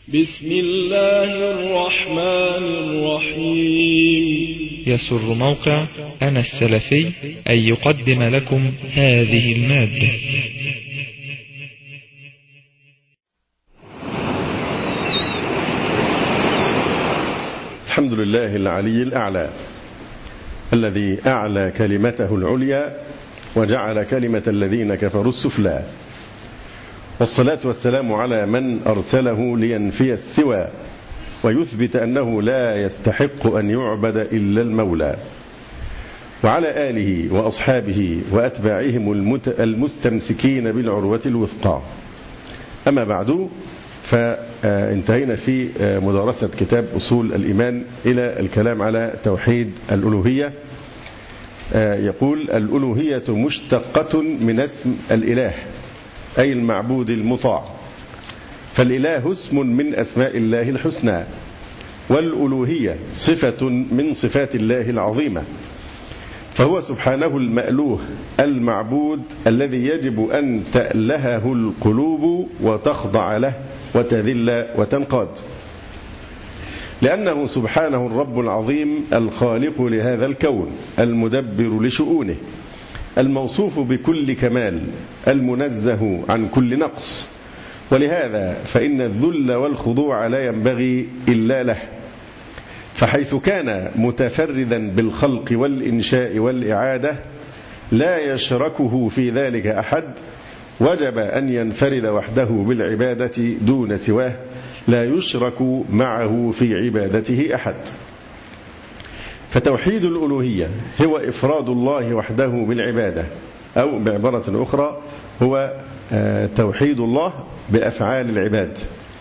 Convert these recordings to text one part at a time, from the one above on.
بسم الله الرحمن الرحيم. يسر موقع أنا السلفي أن يقدم لكم هذه المادة. الحمد لله العلي الأعلى الذي أعلى كلمته العليا وجعل كلمة الذين كفروا السفلى، والصلاة والسلام على من أرسله لينفي السوى ويثبت أنه لا يستحق أن يعبد إلا المولى، وعلى آله وأصحابه وأتباعهم المستمسكين بالعروة الوثقى. أما بعد، فانتهينا في مدارسة كتاب أصول الإيمان إلى الكلام على توحيد الألوهية. يقول: الألوهية مشتقة من اسم الإله، أي المعبود المطاع، فالإله اسم من أسماء الله الحسنى، والألوهية صفة من صفات الله العظيمة، فهو سبحانه المألوه المعبود الذي يجب أن تألهه القلوب وتخضع له وتذل وتنقاد، لأنه سبحانه الرب العظيم الخالق لهذا الكون، المدبر لشؤونه، الموصوف بكل كمال، المنزه عن كل نقص. ولهذا فإن الذل والخضوع لا ينبغي إلا له، فحيث كان متفردا بالخلق والإنشاء والإعادة لا يشركه في ذلك أحد، وجب أن ينفرد وحده بالعبادة دون سواه، لا يشرك معه في عبادته أحد. فتوحيد الألوهية هو إفراد الله وحده بالعبادة، أو بعبارة أخرى هو توحيد الله بأفعال العباد.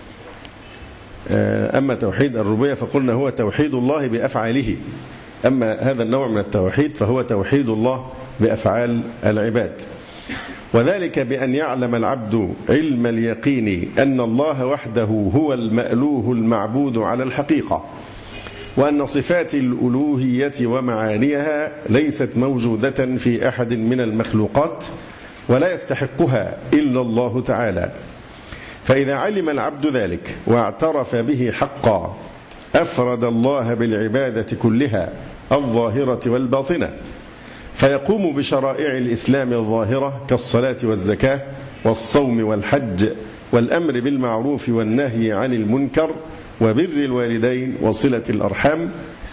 أما توحيد الربوبية فقلنا هو توحيد الله بأفعاله، أما هذا النوع من التوحيد فهو توحيد الله بأفعال العباد، وذلك بأن يعلم العبد علم اليقين أن الله وحده هو المألوه المعبود على الحقيقة، وأن صفات الألوهية ومعانيها ليست موجودة في أحد من المخلوقات، ولا يستحقها إلا الله تعالى. فإذا علم العبد ذلك واعترف به حقا، أفرد الله بالعبادة كلها الظاهرة والباطنة، فيقوم بشرائع الإسلام الظاهرة كالصلاة والزكاة والصوم والحج والأمر بالمعروف والنهي عن المنكر وبر الوالدين وصلة الأرحام،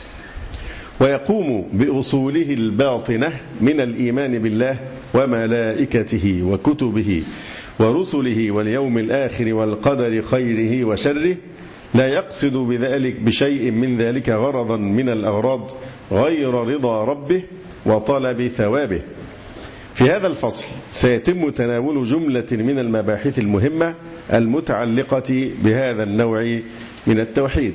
ويقوم بأصوله الباطنة من الإيمان بالله وملائكته وكتبه ورسله واليوم الآخر والقدر خيره وشره، لا يقصد بذلك بشيء من ذلك غرضا من الأغراض غير رضا ربه وطلب ثوابه. في هذا الفصل سيتم تناول جملة من المباحث المهمة المتعلقة بهذا النوع من التوحيد.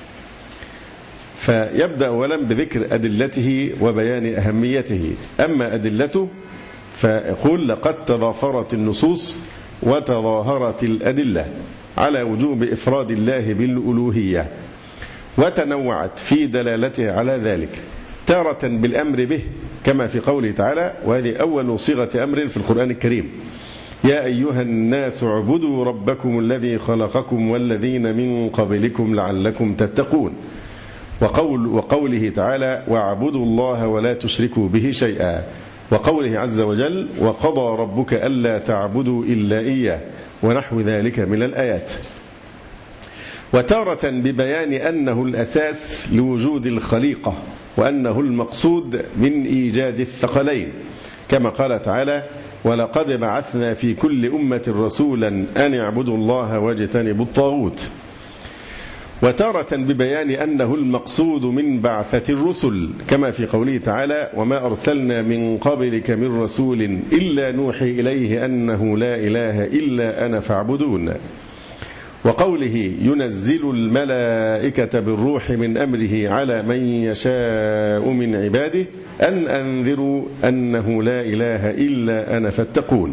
فيبدأ أولا بذكر أدلته وبيان أهميته. أما أدلته فيقول: لقد تضافرت النصوص وتظاهرت الأدلة على وجوب إفراد الله بالألوهية، وتنوعت في دلالته على ذلك، تارة بالأمر به كما في قوله تعالى، وهذه أول صيغة أمر في القرآن الكريم: يا أيها الناس اعبدوا ربكم الذي خلقكم والذين من قبلكم لعلكم تتقون، وقوله تعالى: واعبدوا الله ولا تشركوا به شيئا، وقوله عز وجل: وقضى ربك ألا تعبدوا إلا إياه، ونحو ذلك من الآيات. وتارة ببيان أنه الأساس لوجود الخليقة، وأنه المقصود من إيجاد الثقلين، كما قال تعالى: ولقد بعثنا في كل أمة رسولا أن اعبدوا الله واجتنبوا الطاغوت. وتارة ببيان أنه المقصود من بعثة الرسل، كما في قوله تعالى: وما أرسلنا من قبلك من رسول إلا نوحي إليه أنه لا إله إلا أنا فاعبدون. وقوله: ينزل الملائكة بالروح من أمره على من يشاء من عباده أن أنذروا أنه لا إله إلا أنا فاتقون.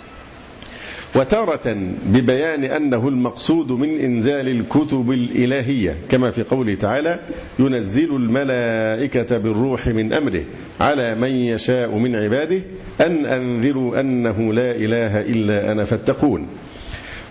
وتارة ببيان أنه المقصود من إنزال الكتب الإلهية، كما في قوله تعالى: ينزل الملائكة بالروح من أمره على من يشاء من عباده أن أنذروا أنه لا إله إلا أنا فاتقون.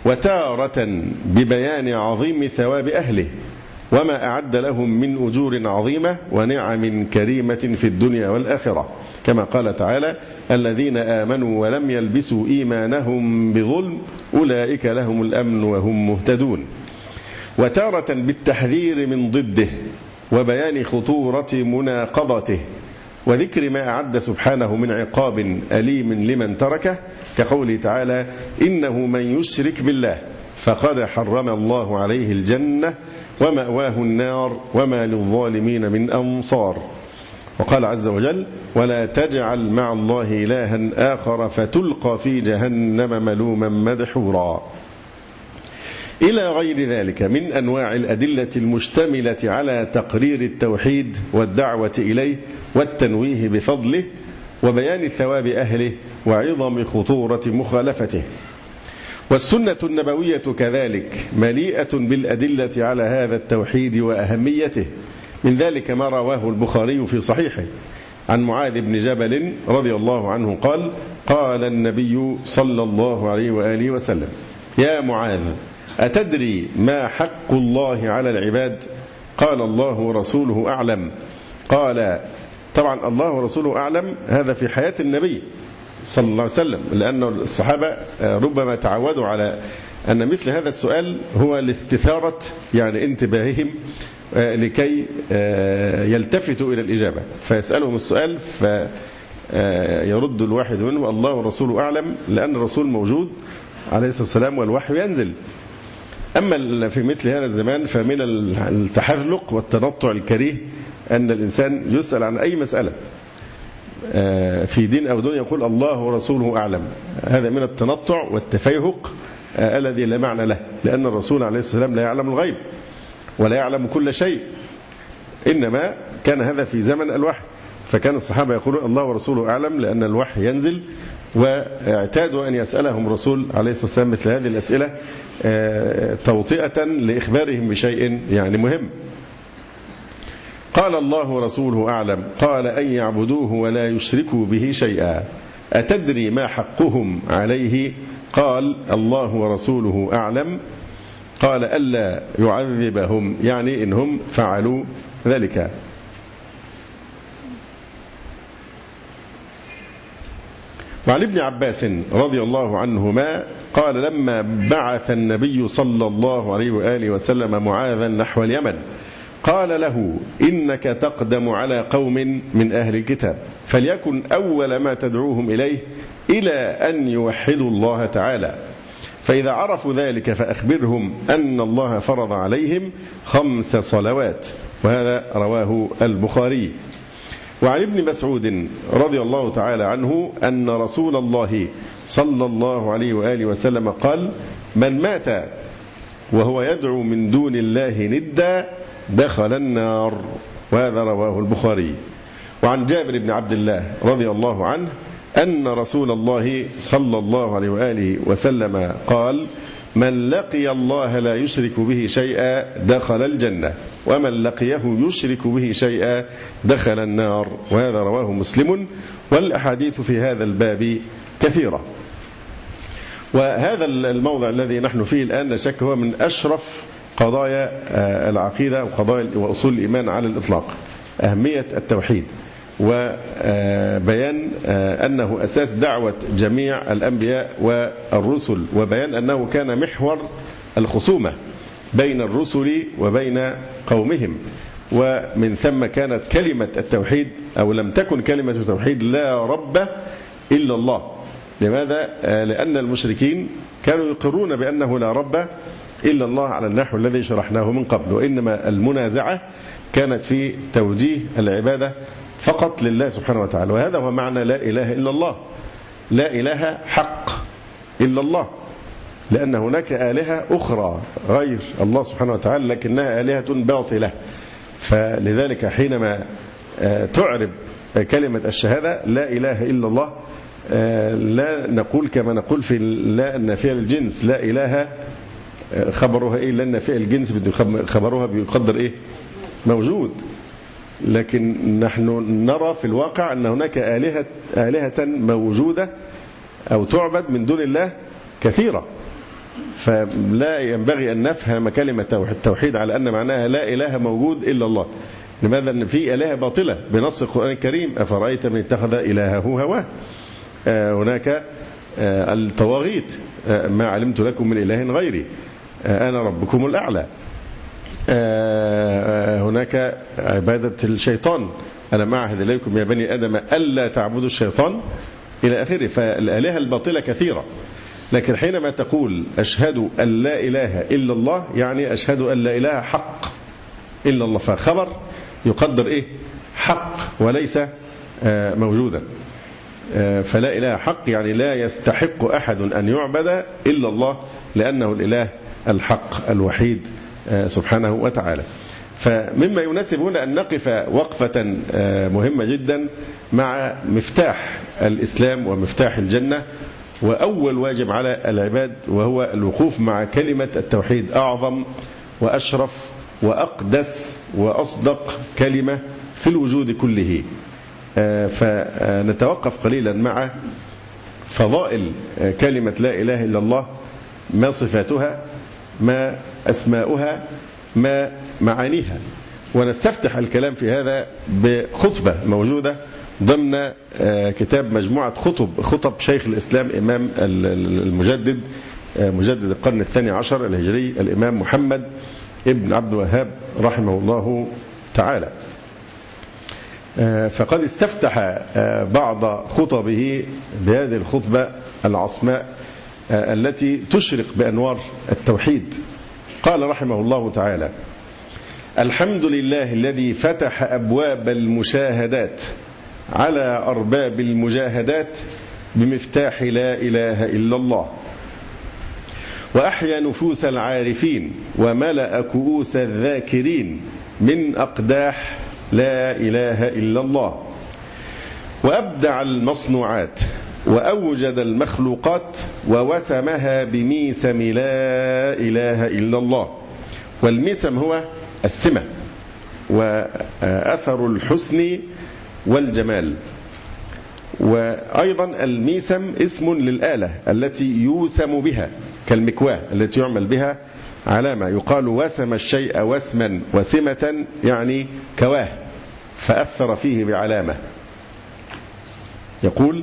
وتارة ببيان عظيم ثواب أهله وما أعد لهم من أجور عظيمة ونعم كريمة في الدنيا والآخرة، كما قال تعالى: الذين آمنوا ولم يلبسوا إيمانهم بظلم أولئك لهم الأمن وهم مهتدون. وتارة بالتحذير من ضده وبيان خطورة مناقضته وذكر ما أعد سبحانه من عقاب أليم لمن تركه، كقوله تعالى: إنه من يشرك بالله فقد حرم الله عليه الجنة ومأواه النار وما للظالمين من أنصار. وقال عز وجل: ولا تجعل مع الله إلها آخر فتلقى في جهنم ملوما مدحورا. إلى غير ذلك من أنواع الأدلة المشتملة على تقرير التوحيد والدعوة إليه والتنويه بفضله وبيان ثواب أهله وعظم خطورة مخالفته. والسنة النبوية كذلك مليئة بالأدلة على هذا التوحيد وأهميته، من ذلك ما رواه البخاري في صحيحه عن معاذ بن جبل رضي الله عنه قال: قال النبي صلى الله عليه وآله وسلم: يا معاذ، أتدري ما حق الله على العباد؟ قال: الله ورسوله أعلم. قال: طبعا الله ورسوله أعلم، هذا في حياة النبي صلى الله عليه وسلم، لأن الصحابة ربما تعودوا على أن مثل هذا السؤال هو لاستثارة يعني انتباههم لكي يلتفتوا إلى الإجابة، فيسألهم السؤال فيرد الواحد منهم: الله ورسوله أعلم، لأن الرسول موجود عليه الصلاة والسلام والوحي ينزل. أما في مثل هذا الزمان فمن التحذلق والتنطع الكريه أن الإنسان يسأل عن أي مسألة في دين أو دنيا يقول الله ورسوله أعلم. هذا من التنطع والتفيهق الذي لا معنى له، لأن الرسول عليه الصلاة والسلام لا يعلم الغيب ولا يعلم كل شيء، إنما كان هذا في زمن الوحي، فكان الصحابة يقولون الله ورسوله أعلم لأن الوحي ينزل، واعتادوا أن يسألهم الرسول عليه الصلاة والسلام مثل هذه الأسئلة توطئة لإخبارهم بشيء يعني مهم. قال الله ورسوله أعلم. قال: أن يعبدوه ولا يشركوا به شيئا. أتدري ما حقهم عليه؟ قال: الله ورسوله أعلم. قال: ألا يعذبهم، يعني إنهم فعلوا ذلك. وعن ابن عباس رضي الله عنهما قال: لما بعث النبي صلى الله عليه وآله وسلم معاذا نحو اليمن قال له: إنك تقدم على قوم من أهل الكتاب، فليكن أول ما تدعوهم إليه إلى أن يوحدوا الله تعالى، فإذا عرفوا ذلك فأخبرهم أن الله فرض عليهم 5 صلوات. وهذا رواه البخاري. وعن ابن مسعود رضي الله تعالى عنه أن رسول الله صلى الله عليه وآله وسلم قال: من مات وهو يدعو من دون الله ندا دخل النار. وهذا رواه البخاري. وعن جابر بن عبد الله رضي الله عنه أن رسول الله صلى الله عليه وآله وسلم قال: من لقي الله لا يشرك به شيئا دخل الجنة، ومن لقيه يشرك به شيئا دخل النار. وهذا رواه مسلم. والأحاديث في هذا الباب كثيرة. وهذا الموضع الذي نحن فيه الآن لا شك هو من أشرف قضايا العقيدة وقضايا وأصول الإيمان على الإطلاق، أهمية التوحيد وبيان أنه أساس دعوة جميع الأنبياء والرسل، وبيان أنه كان محور الخصومة بين الرسل وبين قومهم، ومن ثم كانت كلمة التوحيد أو لم تكن كلمة التوحيد لا رب إلا الله. لماذا؟ لأن المشركين كانوا يقرون بأنه لا رب إلا الله على النحو الذي شرحناه من قبل، وإنما المنازعة كانت في توجيه العبادة فقط لله سبحانه وتعالى. وهذا هو معنى لا إله إلا الله، لا إله حق إلا الله، لأن هناك آلهة أخرى غير الله سبحانه وتعالى لكنها آلهة باطلة. فلذلك حينما تعرب كلمة الشهادة لا إله إلا الله لا نقول كما نقول في لا النافية للجنس لا إله خبرها إيه، لا النافية للجنس خبرها بيقدر إيه موجود، لكن نحن نرى في الواقع أن هناك آلهة موجودة أو تعبد من دون الله كثيرة، فلا ينبغي أن نفهم كلمة التوحيد على أن معناها لا إله موجود إلا الله. لماذا؟ أن في آلهة باطلة بنص القرآن الكريم: أفرأيت من اتخذ إلهه هواه. هناك الطواغيت: ما علمت لكم من إله غيري أنا ربكم الأعلى. هناك عبادة الشيطان: ألم أعهد إليكم يا بني آدم ألا تعبدوا الشيطان، إلى آخره. فالآلهة الباطلة كثيرة. لكن حينما تقول أشهد أن لا إله إلا الله، يعني أشهد أن لا إله حق إلا الله، فخبر يقدر إيه؟ حق، وليس موجودا. فلا إله حق يعني لا يستحق أحد أن يعبد إلا الله، لأنه الإله الحق الوحيد سبحانه وتعالى. فمما يناسب هنا أن نقف وقفة مهمة جدا مع مفتاح الإسلام ومفتاح الجنة، وأول واجب على العباد، وهو الوقوف مع كلمة التوحيد: أعظم وأشرف وأقدس وأصدق كلمة في الوجود كله. فنتوقف قليلا مع فضائل كلمة لا إله إلا الله، ما صفاتها، ما أسماؤها، ما معانيها. ونستفتح الكلام في هذا بخطبة موجودة ضمن كتاب مجموعة خطب شيخ الإسلام إمام المجدد مجدد القرن الثاني عشر الهجري الإمام محمد ابن عبد الوهاب رحمه الله تعالى. فقد استفتح بعض خطبه بهذه الخطبة العصماء التي تشرق بأنوار التوحيد. قال رحمه الله تعالى: الحمد لله الذي فتح أبواب المشاهدات على أرباب المجاهدات بمفتاح لا إله إلا الله، وأحيا نفوس العارفين وملأ كؤوس الذاكرين من أقداح لا إله إلا الله، وأبدع المصنوعات وأوجد المخلوقات ووسمها بميسم لا إله إلا الله. والميسم هو السمة وأثر الحسن والجمال. وأيضا الميسم اسم للآلة التي يوسم بها، كالمكواة التي يعمل بها علامة. يقال وسم الشيء وسما وسمة، يعني كواه فأثر فيه بعلامة. يقول: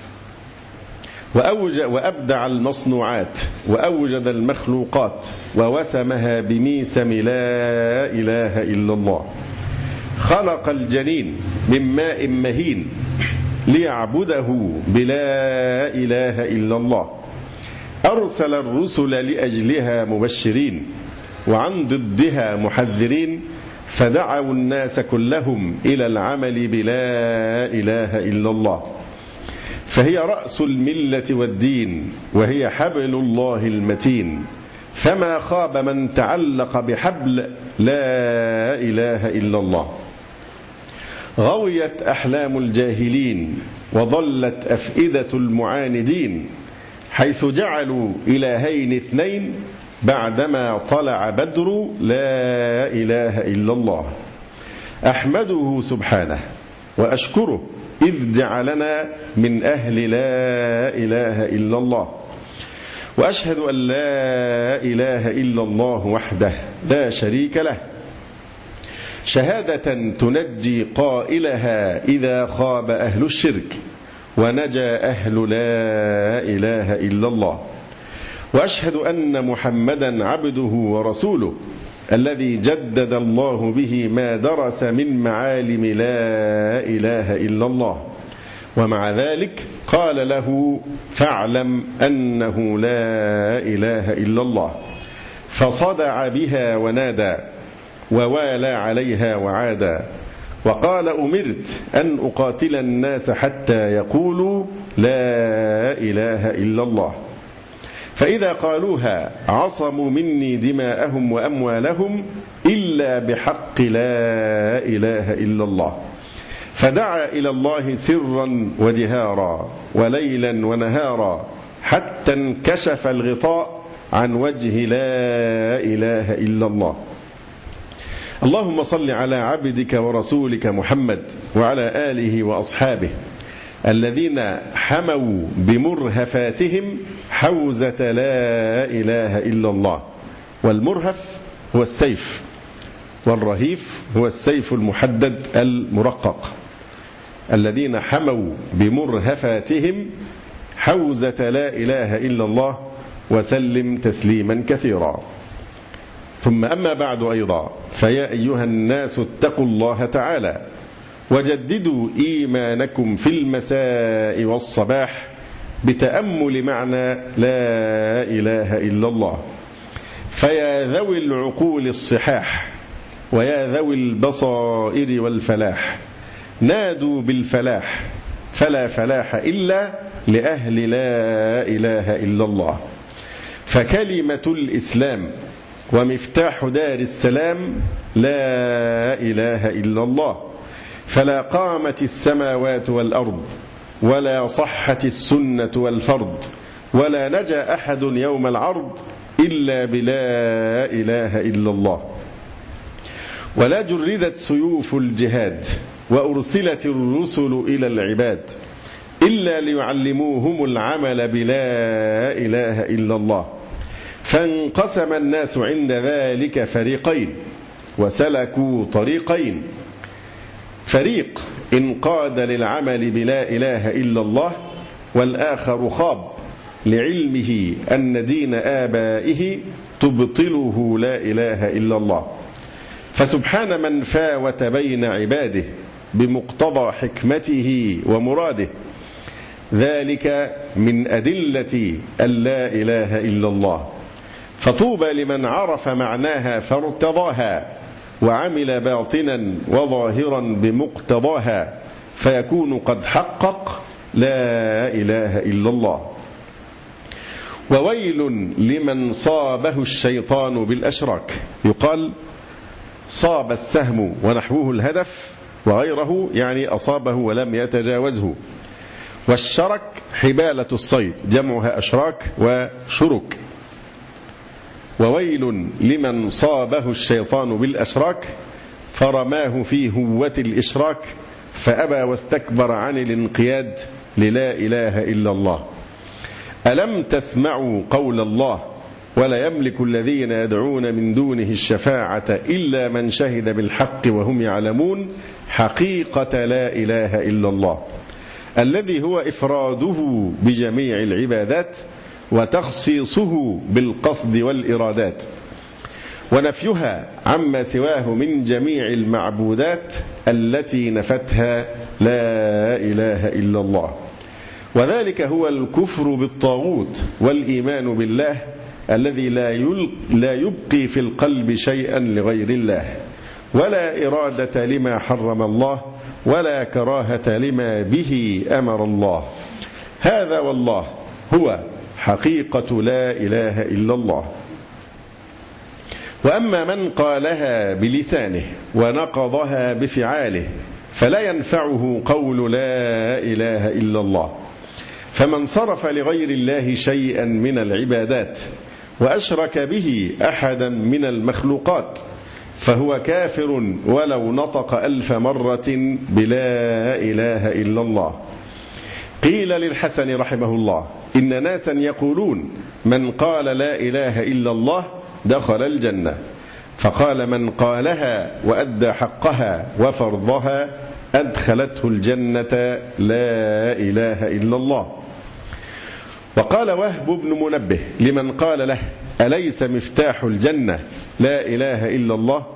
وأبدع المصنوعات وأوجد المخلوقات ووسمها بميسم لا إله إلا الله. خلق الجنين من ماء مهين ليعبده بلا إله إلا الله. أرسل الرسل لأجلها مبشرين وعن ضدها محذرين، فدعوا الناس كلهم إلى العمل بلا إله إلا الله. فهي رأس الملة والدين، وهي حبل الله المتين، فما خاب من تعلق بحبل لا إله إلا الله. غويت أحلام الجاهلين وضلت أفئدة المعاندين، حيث جعلوا إلهين اثنين بعدما طلع بدر لا إله إلا الله. أحمده سبحانه وأشكره إذ جعلنا من أهل لا إله إلا الله. وأشهد أن لا إله إلا الله وحده لا شريك له، شهادة تنجي قائلها إذا خاب أهل الشرك ونجا أهل لا إله إلا الله. وأشهد أن محمدا عبده ورسوله الذي جدد الله به ما درس من معالم لا إله إلا الله. ومع ذلك قال له: فاعلم أنه لا إله إلا الله. فصدع بها ونادى ووالى عليها وعادى، وقال: أمرت أن أقاتل الناس حتى يقولوا لا إله إلا الله، فإذا قالوها عصموا مني دماءهم وأموالهم إلا بحق لا إله إلا الله. فدعا إلى الله سرا وجهارا وليلا ونهارا حتى انكشف الغطاء عن وجه لا إله إلا الله. اللهم صل على عبدك ورسولك محمد وعلى آله وأصحابه الذين حموا بمرهفاتهم حوزة لا إله إلا الله. والمرهف هو السيف، والرهيف هو السيف المحدد المرقق. الذين حموا بمرهفاتهم حوزة لا إله إلا الله وسلم تسليما كثيرا. ثم أما بعد أيضا، فيا أيها الناس اتقوا الله تعالى وجددوا إيمانكم في المساء والصباح بتأمل معنى لا إله إلا الله. فيا ذوي العقول الصحاح ويا ذوي البصائر والفلاح، نادوا بالفلاح فلا فلاح إلا لأهل لا إله إلا الله. فكلمة الإسلام ومفتاح دار السلام لا إله إلا الله. فلا قامت السماوات والأرض ولا صحت السنة والفرض ولا نجا أحد يوم العرض إلا بلا إله إلا الله. ولا جردت سيوف الجهاد وأرسلت الرسل إلى العباد إلا ليعلموهم العمل بلا إله إلا الله. فانقسم الناس عند ذلك فريقين وسلكوا طريقين، فريق انقاد للعمل بلا إله إلا الله، والآخر خاب لعلمه أن دين آبائه تبطله لا إله إلا الله. فسبحان من فاوت بين عباده بمقتضى حكمته ومراده. ذلك من أدلة اللا إله إلا الله. فطوبى لمن عرف معناها فارتضاها وعمل باطنا وظاهرا بمقتضاها، فيكون قد حقق لا إله إلا الله. وويل لمن صابه الشيطان بالأشراك. يقال صاب السهم ونحوه الهدف وغيره، يعني أصابه ولم يتجاوزه. والشرك حبالة الصيد، جمعها أشراك وشرك. وويل لمن صابه الشيطان بالأشراك فرماه في هوة الإشراك فأبى واستكبر عن الانقياد للا إله إلا الله. ألم تسمعوا قول الله ولا يملك الذين يدعون من دونه الشفاعة إلا من شهد بالحق وهم يعلمون حقيقة لا إله إلا الله، الذي هو إفراده بجميع العبادات وتخصيصه بالقصد والإرادات، ونفيها عما سواه من جميع المعبودات التي نفتها لا إله إلا الله. وذلك هو الكفر بالطاغوت والإيمان بالله الذي لا يبقي في القلب شيئا لغير الله، ولا إرادة لما حرم الله، ولا كراهة لما به أمر الله. هذا والله هو حقيقة لا إله إلا الله. وأما من قالها بلسانه ونقضها بفعاله فلا ينفعه قول لا إله إلا الله. فمن صرف لغير الله شيئا من العبادات وأشرك به أحدا من المخلوقات فهو كافر ولو نطق 1000 مرة بلا إله إلا الله. قيل للحسن رحمه الله إن ناسا يقولون من قال لا إله إلا الله دخل الجنة، فقال من قالها وأدى حقها وفرضها أدخلته الجنة لا إله إلا الله. وقال وهب بن منبه لمن قال له أليس مفتاح الجنة لا إله إلا الله،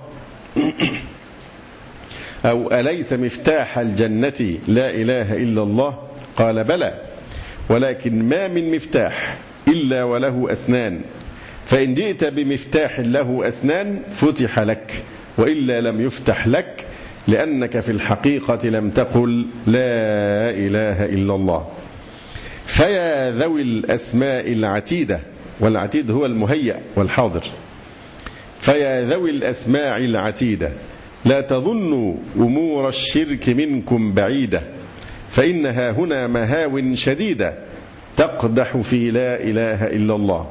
أو أليس مفتاح الجنة لا إله إلا الله؟ قال بلى، ولكن ما من مفتاح إلا وله أسنان، فإن جئت بمفتاح له أسنان فتح لك، وإلا لم يفتح لك، لأنك في الحقيقة لم تقل لا إله إلا الله. فيا ذوي الأسماء العتيدة، والعتيد هو المهيأ والحاضر، فيا ذوي الأسماع العتيدة لا تظنوا أمور الشرك منكم بعيدة، فإنها هنا مهاو شديدة تقدح في لا إله إلا الله.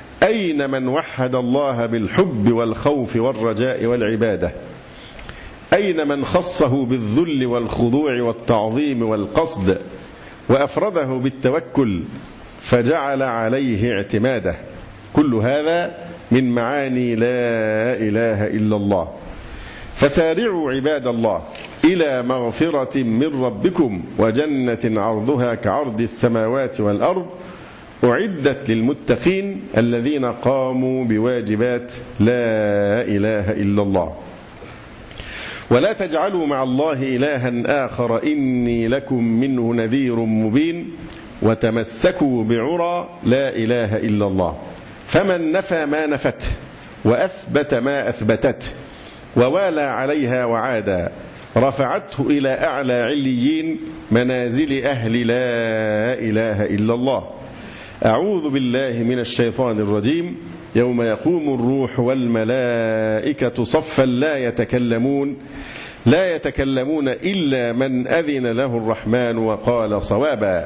أين من وحد الله بالحب والخوف والرجاء والعبادة؟ أين من خصه بالذل والخضوع والتعظيم والقصد وأفرده بالتوكل فجعل عليه اعتماده؟ كل هذا من معاني لا إله إلا الله. فسارعوا عباد الله إلى مغفرة من ربكم وجنة عرضها كعرض السماوات والأرض أعدت للمتقين الذين قاموا بواجبات لا إله إلا الله. ولا تجعلوا مع الله إلها آخر إني لكم منه نذير مبين. وتمسكوا بعرى لا إله إلا الله. فمن نفى ما نفته وأثبت ما أثبتته ووالى عليها وعادا رفعته إلى أعلى عليين منازل أهل لا إله إلا الله. أعوذ بالله من الشيطان الرجيم. يوم يقوم الروح والملائكة صفا لا يتكلمون إلا من أذن له الرحمن وقال صوابا.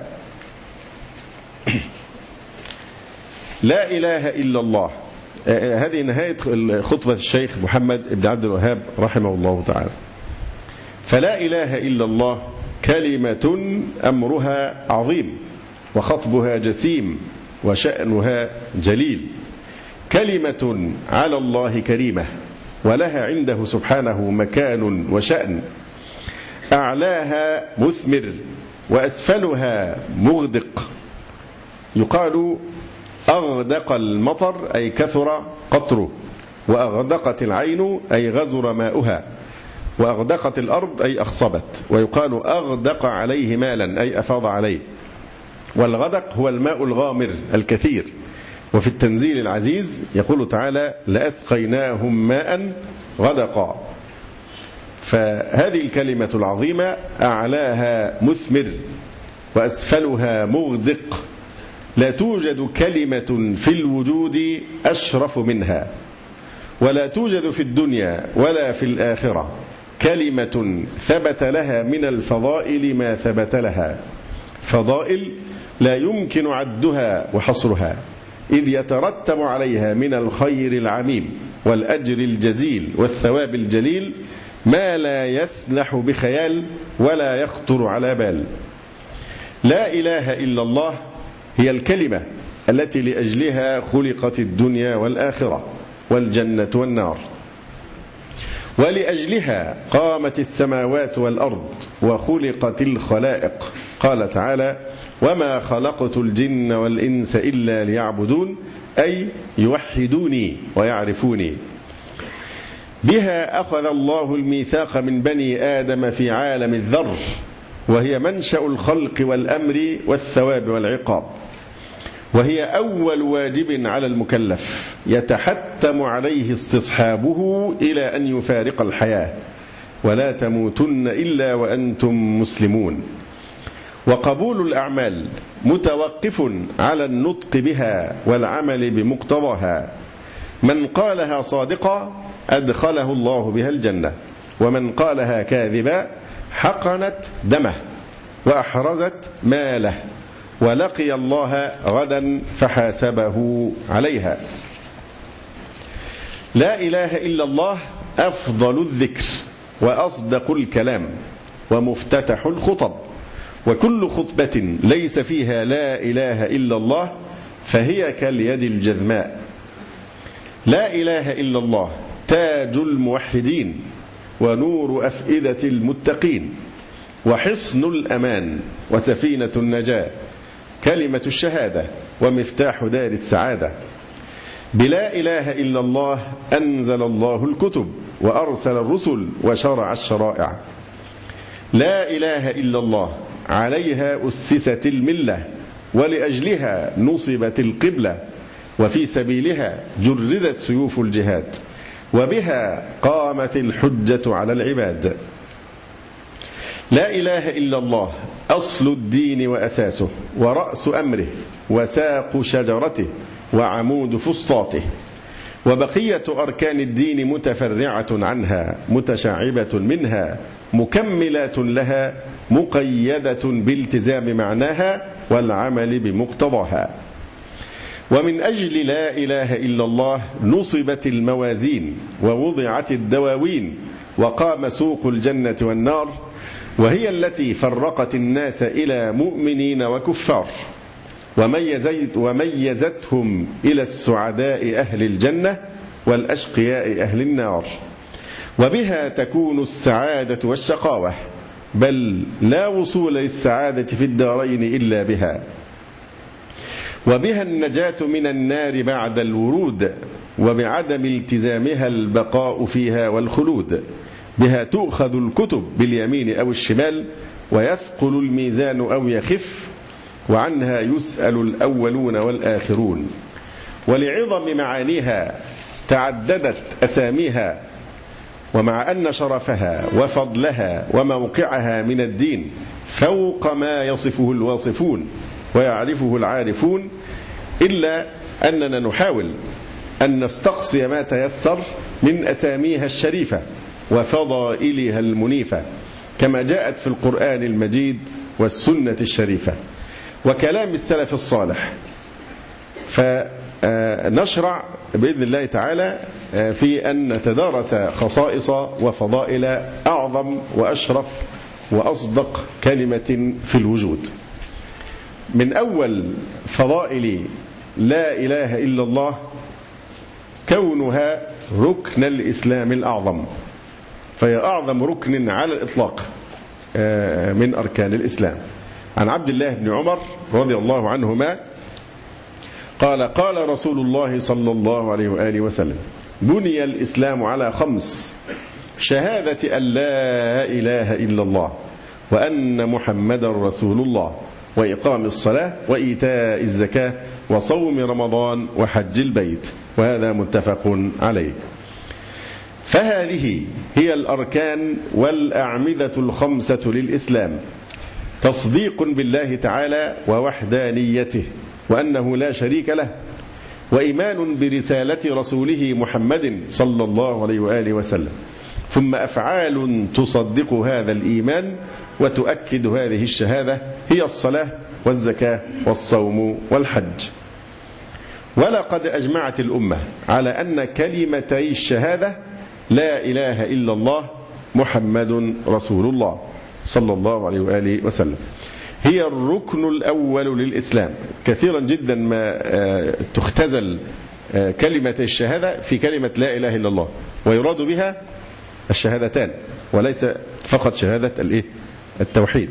لا إله إلا الله. هذه نهاية خطبة الشيخ محمد بن عبد الوهاب رحمه الله تعالى. فلا إله إلا الله كلمة أمرها عظيم وخطبها جسيم وشأنها جليل. كلمة على الله كريمة ولها عنده سبحانه مكان وشأن. أعلاها مثمر وأسفلها مغدق. يقال أغدق المطر أي كثر قطره، وأغدقت العين أي غزر ماؤها، وأغدقت الأرض أي أخصبت. ويقال أغدق عليه مالا أي أفاض عليه. والغدق هو الماء الغامر الكثير. وفي التنزيل العزيز يقول تعالى لأسقيناهم ماء غدقا. فهذه الكلمة العظيمة أعلاها مثمر وأسفلها مغدق. لا توجد كلمة في الوجود أشرف منها، ولا توجد في الدنيا ولا في الآخرة كلمة ثبت لها من الفضائل ما ثبت لها. فضائل لا يمكن عدها وحصرها، إذ يترتب عليها من الخير العميم والأجر الجزيل والثواب الجليل ما لا يسلح بخيال ولا يخطر على بال. لا إله إلا الله هي الكلمة التي لأجلها خلقت الدنيا والآخرة والجنة والنار، ولأجلها قامت السماوات والأرض وخلقت الخلائق. قال تعالى وما خلقت الجن والإنس إلا ليعبدون أي يوحدوني ويعرفوني. بها أخذ الله الميثاق من بني آدم في عالم الذر، وهي منشأ الخلق والأمر والثواب والعقاب، وهي أول واجب على المكلف يتحتم عليه استصحابه إلى أن يفارق الحياة. ولا تموتن إلا وأنتم مسلمون. وقبول الأعمال متوقف على النطق بها والعمل بمقتضاها. من قالها صادقا أدخله الله بها الجنة، ومن قالها كاذبا حقنت دمه وأحرزت ماله ولقي الله غدا فحاسبه عليها. لا إله إلا الله أفضل الذكر وأصدق الكلام ومفتتح الخطب. وكل خطبة ليس فيها لا إله إلا الله فهي كاليد الجذماء. لا إله إلا الله تاج الموحدين ونور أفئدة المتقين وحصن الأمان وسفينة النجاة، كلمة الشهادة ومفتاح دار السعادة. بلا إله إلا الله أنزل الله الكتب وأرسل الرسل وشرع الشرائع. لا إله إلا الله عليها أسست الملة، ولأجلها نصبت القبلة، وفي سبيلها جردت سيوف الجهاد، وبها قامت الحجة على العباد. لا إله إلا الله أصل الدين وأساسه ورأس أمره وساق شجرته وعمود فسطاته، وبقية أركان الدين متفرعة عنها متشعبة منها مكملات لها مقيدة بالتزام معناها والعمل بمقتضاها. ومن أجل لا إله إلا الله نصبت الموازين ووضعت الدواوين وقام سوق الجنة والنار، وهي التي فرقت الناس إلى مؤمنين وكفار، وميزتهم إلى السعداء أهل الجنة والأشقياء أهل النار، وبها تكون السعادة والشقاوة، بل لا وصول للسعادة في الدارين إلا بها، وبها النجاة من النار بعد الورود، وبعدم التزامها البقاء فيها والخلود، بها تؤخذ الكتب باليمين أو الشمال، ويثقل الميزان أو يخف، وعنها يسأل الأولون والآخرون. ولعظم معانيها تعددت أساميها، ومع أن شرفها وفضلها وموقعها من الدين فوق ما يصفه الواصفون ويعرفه العارفون، إلا أننا نحاول أن نستقصي ما تيسر من أساميها الشريفة وفضائلها المنيفة، كما جاءت في القرآن المجيد والسنة الشريفة وكلام السلف الصالح. فنشرع بإذن الله تعالى في أن نتدارس خصائص وفضائل أعظم وأشرف وأصدق كلمة في الوجود. من أول فضائل لا إله إلا الله كونها ركن الإسلام الأعظم، فهي أعظم ركن على الإطلاق من أركان الإسلام. عن عبد الله بن عمر رضي الله عنهما قال: قال رسول الله صلى الله عليه وآله وسلم: بني الإسلام على 5: شهادة أن لا إله إلا الله، وأن محمدا رسول الله، وإقام الصلاة، وإيتاء الزكاة، وصوم رمضان، وحج البيت. وهذا متفق عليه. فهذه هي الأركان والأعمدة 5 للإسلام: تصديق بالله تعالى ووحدانيته وأنه لا شريك له، وإيمان برسالة رسوله محمد صلى الله عليه وآله وسلم، ثم أفعال تصدق هذا الإيمان وتؤكد هذه الشهادة، هي الصلاة والزكاة والصوم والحج. ولقد أجمعت الأمة على أن كلمتي الشهادة لا إله إلا الله محمد رسول الله صلى الله عليه وآله وسلم هي الركن الأول للإسلام. كثيرا جدا ما تختزل كلمة الشهادة في كلمة لا إله إلا الله، ويراد بها الشهادتان وليس فقط شهادة التوحيد.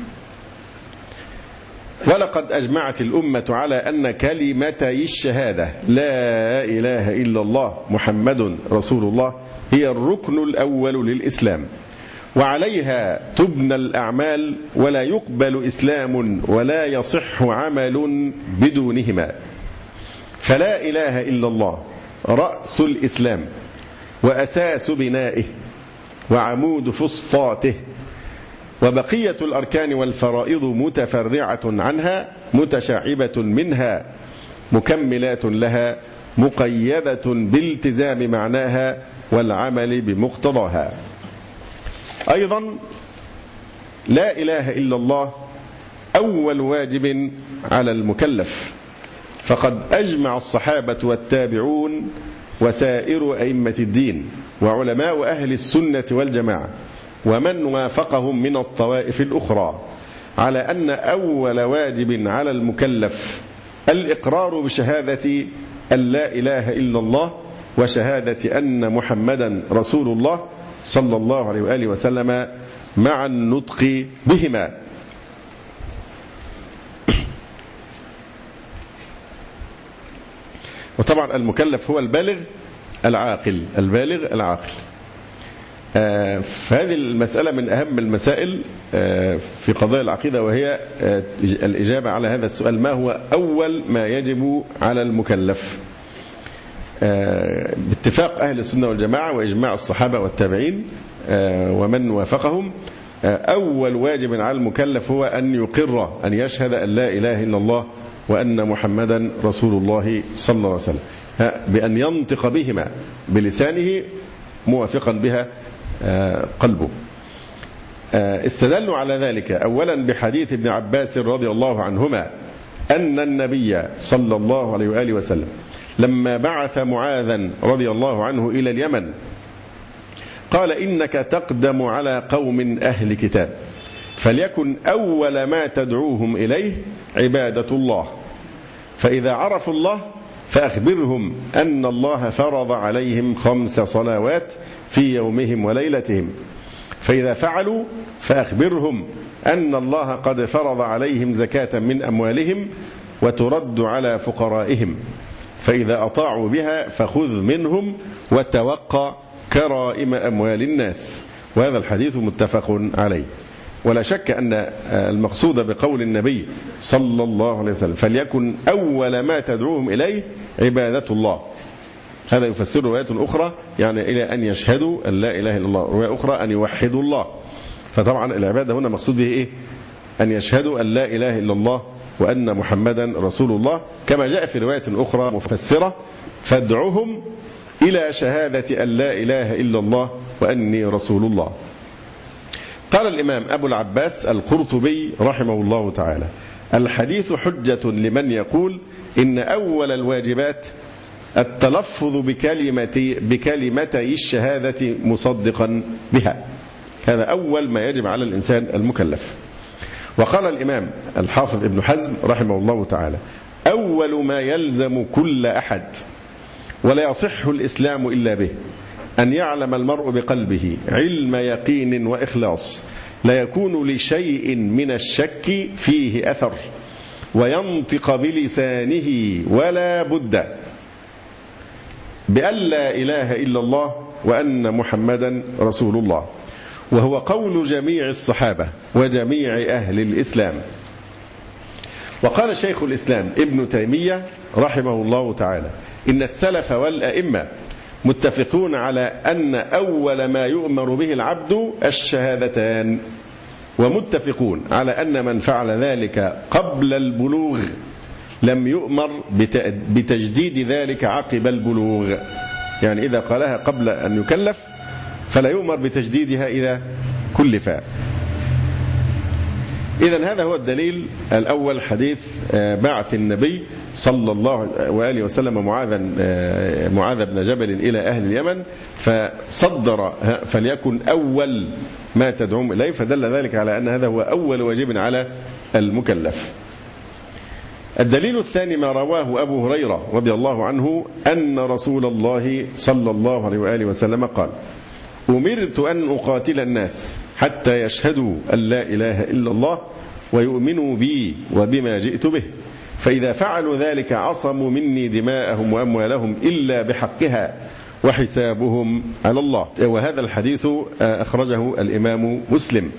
ولقد أجمعت الأمة على أن كلمتي الشهادة لا إله إلا الله محمد رسول الله هي الركن الأول للإسلام، وعليها تبنى الأعمال، ولا يقبل إسلام ولا يصح عمل بدونهما. فلا إله إلا الله رأس الإسلام وأساس بنائه وعمود فسطاته، وبقية الأركان والفرائض متفرعة عنها متشعبة منها مكملات لها مقيدة بالتزام معناها والعمل بمقتضاها. أيضا لا إله إلا الله أول واجب على المكلف، فقد أجمع الصحابة والتابعون وسائر أئمة الدين وعلماء أهل السنة والجماعة ومن وافقهم من الطوائف الأخرى على أن أول واجب على المكلف الإقرار بشهادة أن لا إله إلا الله وشهادة أن محمدا رسول الله صلى الله عليه وآله وسلم مع النطق بهما. وطبعا المكلف هو البالغ العاقل، البالغ العاقل. فهذه المسألة من أهم المسائل في قضايا العقيدة، وهي الإجابة على هذا السؤال: ما هو أول ما يجب على المكلف؟ باتفاق أهل السنة والجماعة وإجماع الصحابة والتابعين ومن وافقهم، أول واجب على المكلف هو أن يقر، أن يشهد أن لا إله إلا الله وأن محمدا رسول الله صلى الله عليه وسلم، بأن ينطق بهما بلسانه موافقا بها قلبه. استدلوا على ذلك أولا بحديث ابن عباس رضي الله عنهما أن النبي صلى الله عليه وآله وسلم لما بعث معاذا رضي الله عنه إلى اليمن قال إنك تقدم على قوم أهل كتاب، فليكن أول ما تدعوهم إليه عبادة الله، فإذا عرفوا الله فأخبرهم أن الله فرض عليهم 5 صلوات في يومهم وليلتهم، فإذا فعلوا فأخبرهم أن الله قد فرض عليهم زكاة من أموالهم وترد على فقرائهم، فإذا أطاعوا بها فخذ منهم وتوقع كرائم أموال الناس. وهذا الحديث متفق عليه. ولا شك أن المقصود بقول النبي صلى الله عليه وسلم فليكن أول ما تدعوهم إليه عبادة الله، هذا يفسر روايات أخرى يعني إلى أن يشهدوا أن لا إله إلا الله، رواية أخرى أن يوحدوا الله. فطبعا العبادة هنا مقصود به إيه؟ أن يشهدوا أن لا إله إلا الله وأن محمدا رسول الله، كما جاء في رواية أخرى مفسرة فادعوهم إلى شهادة أن لا إله إلا الله وأني رسول الله. قال الإمام أبو العباس القرطبي رحمه الله تعالى: الحديث حجة لمن يقول إن أول الواجبات التلفظ بكلمتي الشهادة مصدقا بها، هذا أول ما يجب على الإنسان المكلف. وقال الإمام الحافظ ابن حزم رحمه الله تعالى: أول ما يلزم كل أحد ولا يصح الإسلام إلا به أن يعلم المرء بقلبه علم يقين وإخلاص لا يكون لشيء من الشك فيه أثر، وينطق بلسانه ولا بد بأن لا إله إلا الله وأن محمدا رسول الله، وهو قول جميع الصحابة وجميع أهل الإسلام. وقال شيخ الإسلام ابن تيمية رحمه الله تعالى: إن السلف والأئمة متفقون على أن أول ما يؤمر به العبد الشهادتان، ومتفقون على أن من فعل ذلك قبل البلوغ لم يؤمر بتجديد ذلك عقب البلوغ، يعني إذا قالها قبل أن يكلف فلا يؤمر بتجديدها إذا كلف. إذن هذا هو الدليل الأول، حديث بعث النبي صلى الله عليه وسلم معاذ بن جبل إلى أهل اليمن، فصدر فليكن أول ما تدعوهم إليه، فدل ذلك على أن هذا هو أول واجب على المكلف. الدليل الثاني ما رواه أبو هريرة رضي الله عنه أن رسول الله صلى الله عليه وآله وسلم قال: أمرت أن أقاتل الناس حتى يشهدوا أن لا إله إلا الله ويؤمنوا بي وبما جئت به، فإذا فعلوا ذلك عصموا مني دماءهم وأموالهم إلا بحقها وحسابهم على الله. وهذا الحديث أخرجه الإمام مسلم.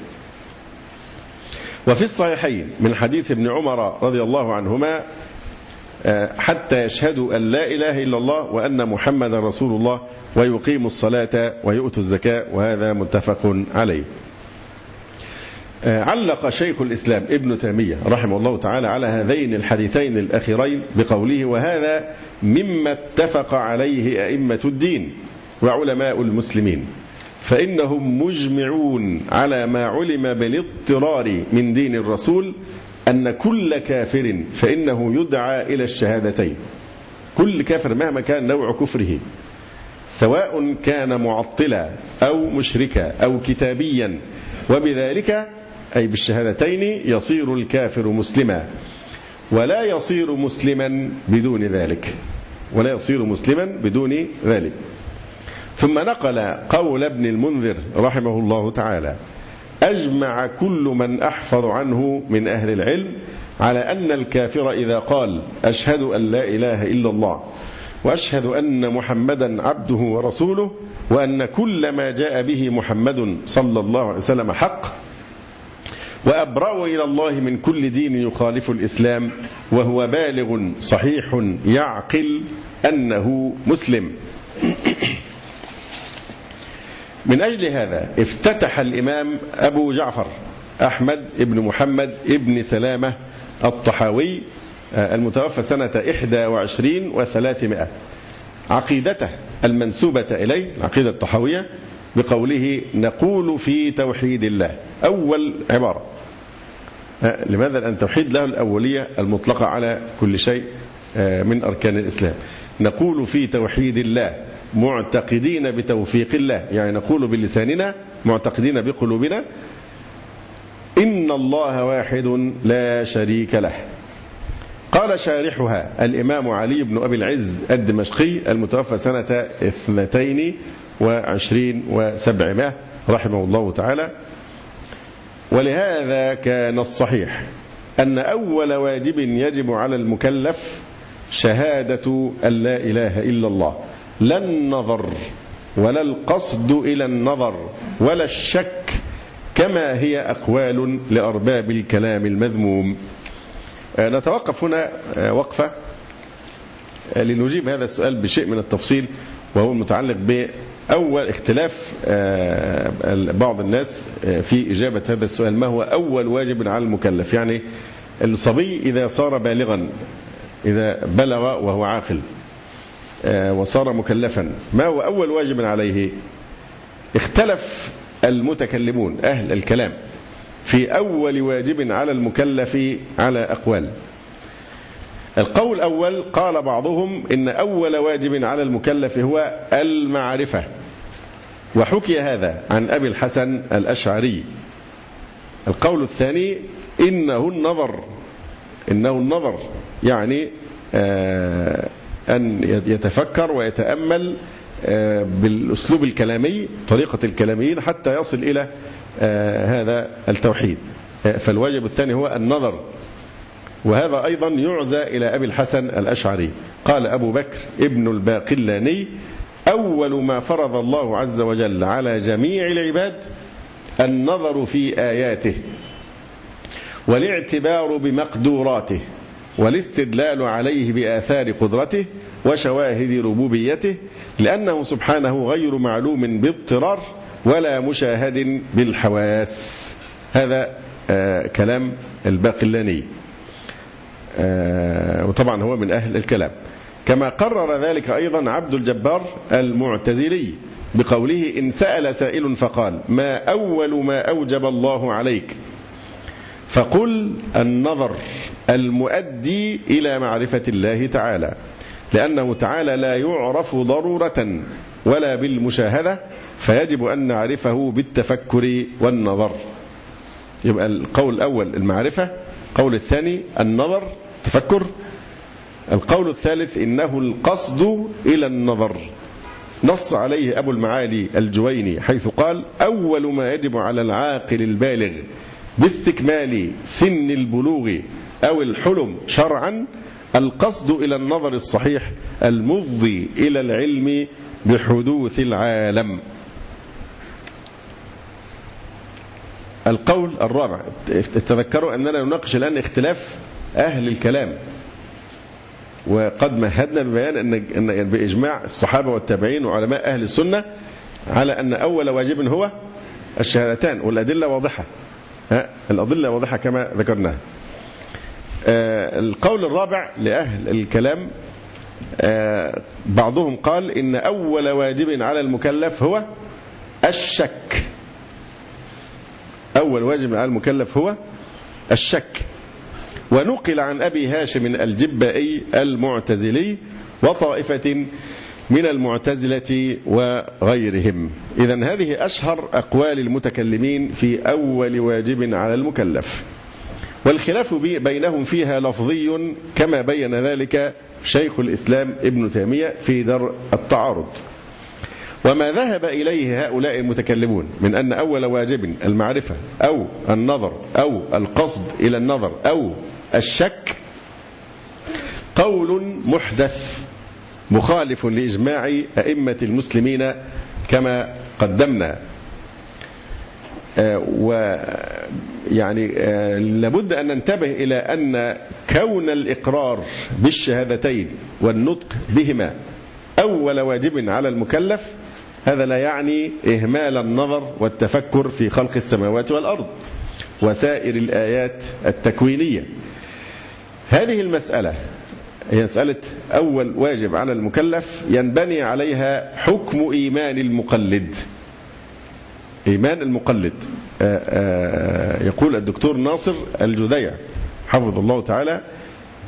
وفي الصحيحين من حديث ابن عمر رضي الله عنهما: حتى يشهدوا أن لا إله إلا الله وأن محمد رسول الله ويقيموا الصلاة ويؤتوا الزكاة، وهذا متفق عليه. علق شيخ الإسلام ابن تيمية رحمه الله تعالى على هذين الحديثين الأخيرين بقوله: وهذا مما اتفق عليه أئمة الدين وعلماء المسلمين، فإنهم مجمعون على ما علم بالاضطرار من دين الرسول أن كل كافر فإنه يدعى إلى الشهادتين. كل كافر مهما كان نوع كفره، سواء كان معطلا أو مشركا أو كتابيا، وبذلك أي بالشهادتين يصير الكافر مسلما، ولا يصير مسلما بدون ذلك، ولا يصير مسلما بدون ذلك. ثم نقل قول ابن المنذر رحمه الله تعالى: أجمع كل من أحفظ عنه من أهل العلم على أن الكافر إذا قال أشهد أن لا إله إلا الله وأشهد أن محمدا عبده ورسوله وأن كل ما جاء به محمد صلى الله عليه وسلم حق، وأبرأ إلى الله من كل دين يخالف الإسلام وهو بالغ صحيح يعقل أنه مسلم. من أجل هذا افتتح الإمام أبو جعفر أحمد ابن محمد ابن سلامة الطحاوي المتوفى سنة 21 و300 عقيدته المنسوبة إليه، العقيدة الطحاوية، بقوله: نقول في توحيد الله. أول عبارة. لماذا؟ لأن توحيد له الأولية المطلقة على كل شيء من أركان الإسلام. نقول في توحيد الله معتقدين بتوفيق الله، يعني نقول بلساننا معتقدين بقلوبنا إن الله واحد لا شريك له. قال شارحها الإمام علي بن أبي العز الدمشقي المتوفى سنة 22 و700 رحمه الله تعالى: ولهذا كان الصحيح أن أول واجب يجب على المكلف شهادة أن لا إله إلا الله، لا النظر ولا القصد إلى النظر ولا الشك كما هي أقوال لأرباب الكلام المذموم. نتوقف هنا وقفة لنجيب هذا السؤال بشيء من التفصيل، وهو المتعلق بأول اختلاف بعض الناس في إجابة هذا السؤال: ما هو أول واجب على المكلف؟ يعني الصبي إذا صار بالغا، إذا بلغ وهو عاقل وصار مكلفا، ما هو أول واجب عليه؟ اختلف المتكلمون أهل الكلام في أول واجب على المكلف على أقوال. القول الأول قال بعضهم إن أول واجب على المكلف هو المعرفة، وحكي هذا عن أبي الحسن الأشعري. القول الثاني إنه النظر، يعني أن يتفكر ويتأمل بالأسلوب الكلامي، طريقة الكلاميين، حتى يصل إلى هذا التوحيد. فالواجب الثاني هو النظر، وهذا أيضا يعزى إلى أبي الحسن الأشعري. قال أبو بكر ابن الباقلاني: أول ما فرض الله عز وجل على جميع العباد النظر في آياته والاعتبار بمقدوراته والاستدلال عليه بآثار قدرته وشواهد ربوبيته، لأنه سبحانه غير معلوم باضطرار ولا مشاهد بالحواس. هذا كلام الباقلاني، وطبعا هو من أهل الكلام. كما قرر ذلك أيضا عبد الجبار المعتزلي بقوله: إن سأل سائل فقال: ما أول ما أوجب الله عليك؟ فقل: النظر المؤدي إلى معرفة الله تعالى، لأنه تعالى لا يعرف ضرورة ولا بالمشاهدة، فيجب أن نعرفه بالتفكر والنظر. يبقى القول الأول المعرفة، القول الثاني النظر تفكر، القول الثالث إنه القصد إلى النظر. نص عليه أبو المعالي الجويني حيث قال: أول ما يجب على العاقل البالغ باستكمال سن البلوغ أو الحلم شرعا القصد إلى النظر الصحيح المفضي إلى العلم بحدوث العالم. القول الرابع، تذكروا أننا نناقش الآن اختلاف أهل الكلام، وقد مهدنا ببيان أن بإجماع الصحابة والتابعين وعلماء أهل السنة على أن أول واجب هو الشهادتان، والأدلة واضحة، الأدلة واضحة كما ذكرناها. القول الرابع لأهل الكلام بعضهم قال إن أول واجب على المكلف هو الشك. أول واجب على المكلف هو الشك. ونقل عن أبي هاشم الجبائي المعتزلي وطائفة من المعتزلة وغيرهم. إذن هذه أشهر أقوال المتكلمين في أول واجب على المكلف، والخلاف بينهم فيها لفظي كما بين ذلك شيخ الإسلام ابن تيمية في درء التعارض. وما ذهب إليه هؤلاء المتكلمون من أن أول واجب المعرفة أو النظر أو القصد إلى النظر أو الشك قول محدث مخالف لإجماع أئمة المسلمين كما قدمنا. ويعني لابد أن ننتبه إلى أن كون الإقرار بالشهادتين والنطق بهما أول واجب على المكلف هذا لا يعني إهمال النظر والتفكر في خلق السماوات والأرض وسائر الآيات التكوينية. هذه المسألة هي مسألة أول واجب على المكلف ينبني عليها حكم إيمان المقلد. إيمان المقلد، يقول الدكتور ناصر الجذيع حفظه الله تعالى: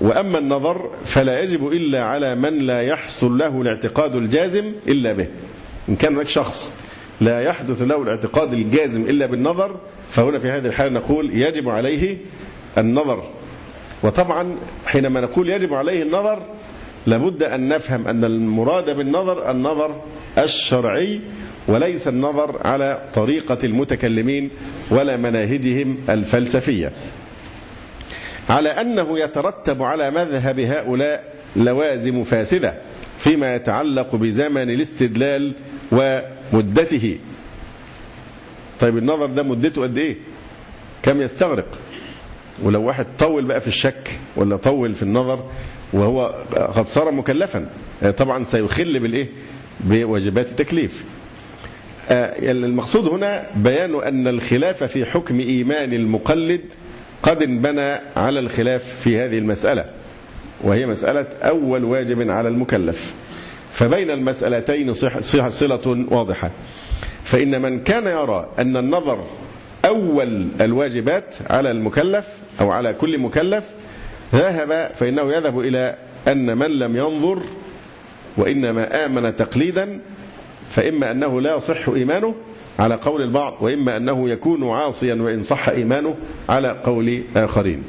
وأما النظر فلا يجب إلا على من لا يحصل له الاعتقاد الجازم إلا به. إن كان هناك شخص لا يحدث له الاعتقاد الجازم إلا بالنظر، فهنا في هذه الحالة نقول يجب عليه النظر. وطبعا حينما نقول يجب عليه النظر لابد أن نفهم أن المراد بالنظر النظر الشرعي، وليس النظر على طريقة المتكلمين ولا مناهجهم الفلسفية، على أنه يترتب على مذهب هؤلاء لوازم فاسدة فيما يتعلق بزمن الاستدلال ومدته. طيب النظر ده مدته قد إيه؟ كم يستغرق؟ ولو واحد طول بقى في الشك ولا طول في النظر وهو قد صار مكلفا، طبعا سيخل بالإيه؟ بواجبات التكليف. المقصود هنا بيان أن الخلاف في حكم إيمان المقلد قد انبنى على الخلاف في هذه المسألة، وهي مسألة أول واجب على المكلف. فبين المسألتين صلة واضحة. فإن من كان يرى أن النظر أول الواجبات على المكلف أو على كل مكلف فإنه يذهب إلى أن من لم ينظر وإنما آمن تقليدا فإما أنه لا يصح إيمانه على قول البعض، وإما أنه يكون عاصيا وإن صح إيمانه على قول آخرين.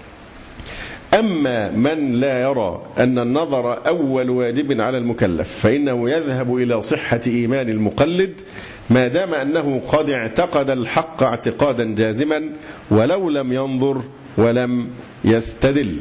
أما من لا يرى أن النظر أول واجب على المكلف فإنه يذهب إلى صحة إيمان المقلد ما دام أنه قد اعتقد الحق اعتقادا جازما ولو لم ينظر ولم يستدل.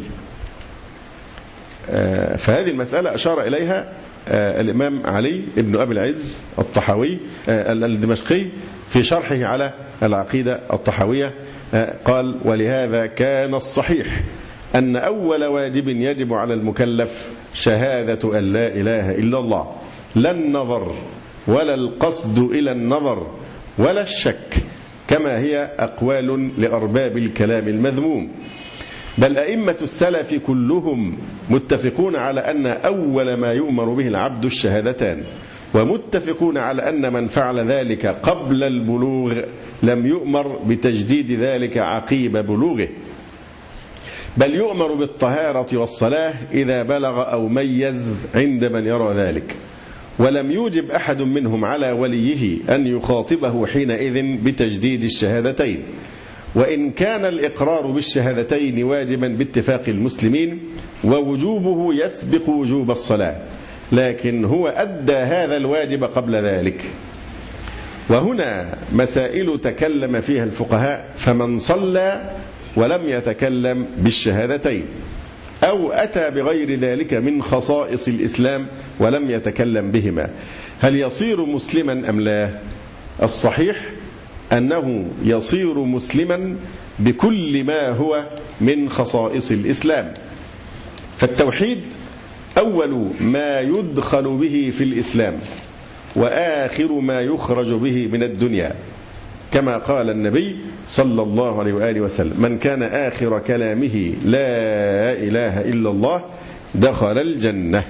فهذه المسألة أشار إليها الإمام علي بن أبي العز الطحاوي الدمشقي في شرحه على العقيدة الطحاوية، قال: ولهذا كان الصحيح أن أول واجب يجب على المكلف شهادة أن لا إله إلا الله، لا النظر ولا القصد إلى النظر ولا الشك كما هي أقوال لأرباب الكلام المذموم. بل أئمة السلف كلهم متفقون على أن أول ما يؤمر به العبد الشهادتان، ومتفقون على أن من فعل ذلك قبل البلوغ لم يؤمر بتجديد ذلك عقيب بلوغه، بل يؤمر بالطهارة والصلاة إذا بلغ أو ميز عند من يرى ذلك. ولم يوجب أحد منهم على وليه أن يخاطبه حينئذ بتجديد الشهادتين، وإن كان الإقرار بالشهادتين واجبا باتفاق المسلمين ووجوبه يسبق وجوب الصلاة، لكن هو أدى هذا الواجب قبل ذلك. وهنا مسائل تكلم فيها الفقهاء، فمن صلى ولم يتكلم بالشهادتين أو أتى بغير ذلك من خصائص الإسلام ولم يتكلم بهما، هل يصير مسلما أم لا؟ الصحيح أنه يصير مسلما بكل ما هو من خصائص الإسلام. فالتوحيد أول ما يدخل به في الإسلام وآخر ما يخرج به من الدنيا، كما قال النبي صلى الله عليه وآله وسلم: من كان آخر كلامه لا إله إلا الله دخل الجنة.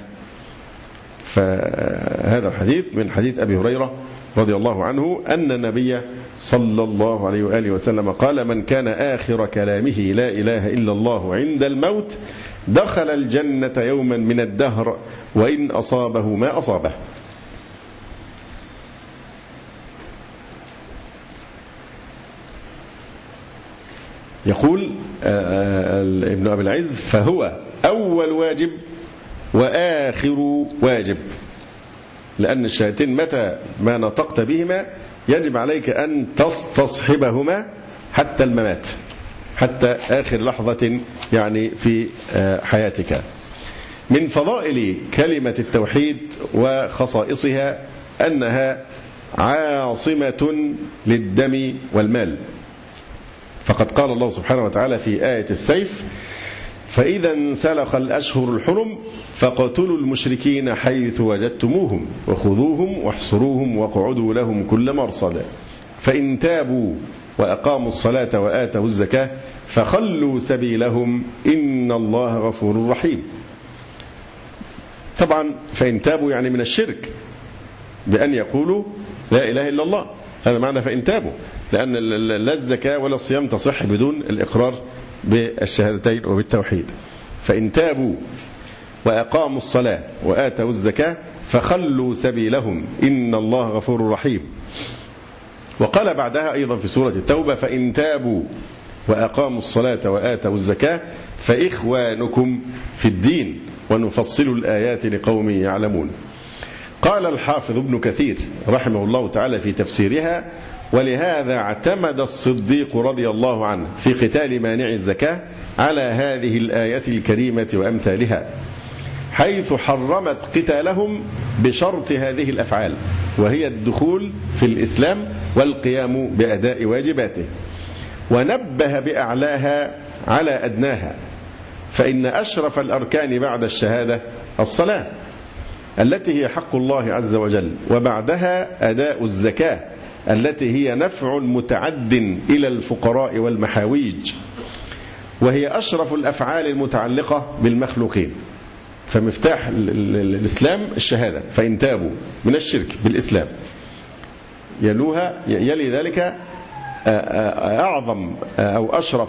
فهذا الحديث من حديث أبي هريرة رضي الله عنه أن النبي صلى الله عليه وآله وسلم قال: من كان آخر كلامه لا إله إلا الله عند الموت دخل الجنة يوما من الدهر وإن أصابه ما أصابه. يقول ابن أبي العز: فهو أول واجب وآخر واجب، لأن الشهادتين متى ما نطقت بهما يجب عليك أن تستصحبهما حتى الممات، حتى آخر لحظة يعني في حياتك. من فضائل كلمة التوحيد وخصائصها أنها عاصمة للدم والمال، فقد قال الله سبحانه وتعالى في آية السيف: فإذا انسلخ الأشهر الحرم فاقتلوا المشركين حيث وجدتموهم وخذوهم واحصروهم واقعدوا لهم كل مرصد فإن تابوا وأقاموا الصلاة وآتوا الزكاة فخلوا سبيلهم إن الله غفور رحيم. طبعا فإن تابوا يعني من الشرك بأن يقولوا لا إله إلا الله، هذا معنى فإن تابوا، لأن لا الزكاة ولا الصيام تصح بدون الإقرار بالشهادتين وبالتوحيد. فإن تابوا وأقاموا الصلاة وآتوا الزكاة فخلوا سبيلهم إن الله غفور رحيم. وقال بعدها أيضا في سورة التوبة فإن تابوا وأقاموا الصلاة وآتوا الزكاة فإخوانكم في الدين ونفصل الآيات لقوم يعلمون. قال الحافظ ابن كثير رحمه الله تعالى في تفسيرها ولهذا اعتمد الصديق رضي الله عنه في قتال مانع الزكاة على هذه الآية الكريمة وأمثالها، حيث حرمت قتالهم بشرط هذه الأفعال، وهي الدخول في الإسلام والقيام بأداء واجباته، ونبه بأعلاها على أدناها، فإن أشرف الأركان بعد الشهادة الصلاة التي هي حق الله عز وجل، وبعدها أداء الزكاة التي هي نفع متعد إلى الفقراء والمحاويج، وهي أشرف الأفعال المتعلقة بالمخلوقين. فمفتاح الإسلام الشهادة، فإن تابوا من الشرك بالإسلام، يلي ذلك أعظم أو أشرف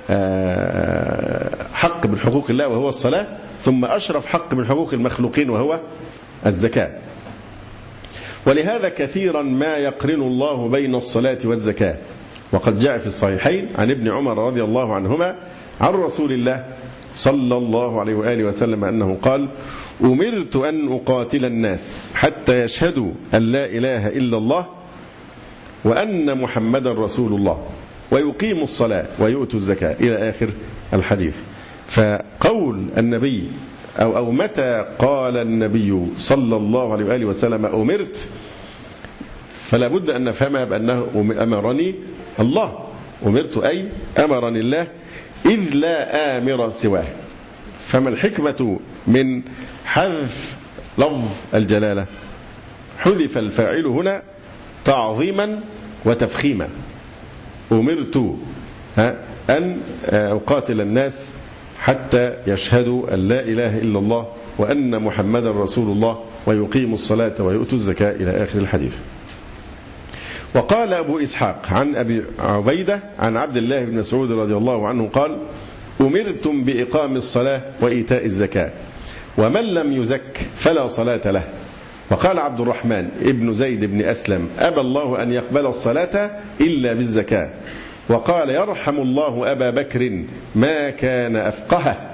حق من حقوق الله وهو الصلاة، ثم أشرف حق من حقوق المخلوقين وهو الزكاة. ولهذا كثيرا ما يقرن الله بين الصلاة والزكاة، وقد جاء في الصحيحين عن ابن عمر رضي الله عنهما عن رسول الله صلى الله عليه وآله وسلم أنه قال أمرت أن أقاتل الناس حتى يشهدوا أن لا إله إلا الله وأن محمدا رسول الله ويقيموا الصلاة ويؤتوا الزكاة إلى آخر الحديث. فقول النبي أو متى قال النبي صلى الله عليه وآله وسلم أمرت، فلا بد أن نفهمها بأنه أمرني الله، أمرت أي أمرني الله إذ لا آمر سواه. فما الحكمة من حذف لفظ الجلالة؟ حذف الفاعل هنا تعظيما وتفخيما. أمرت أن أقاتل الناس حتى يشهدوا أن لا إله إلا الله وأن محمدا رسول الله ويقيموا الصلاة ويؤتوا الزكاة إلى آخر الحديث. وقال أبو إسحاق عن أبي عبيدة عن عبد الله بن مسعود رضي الله عنه قال أمرتم بإقام الصلاة وإيتاء الزكاة ومن لم يزك فلا صلاة له. وقال عبد الرحمن ابن زيد بن أسلم أبى الله أن يقبل الصلاة إلا بالزكاة. وقال يرحم الله أبا بكر ما كان أفقهه.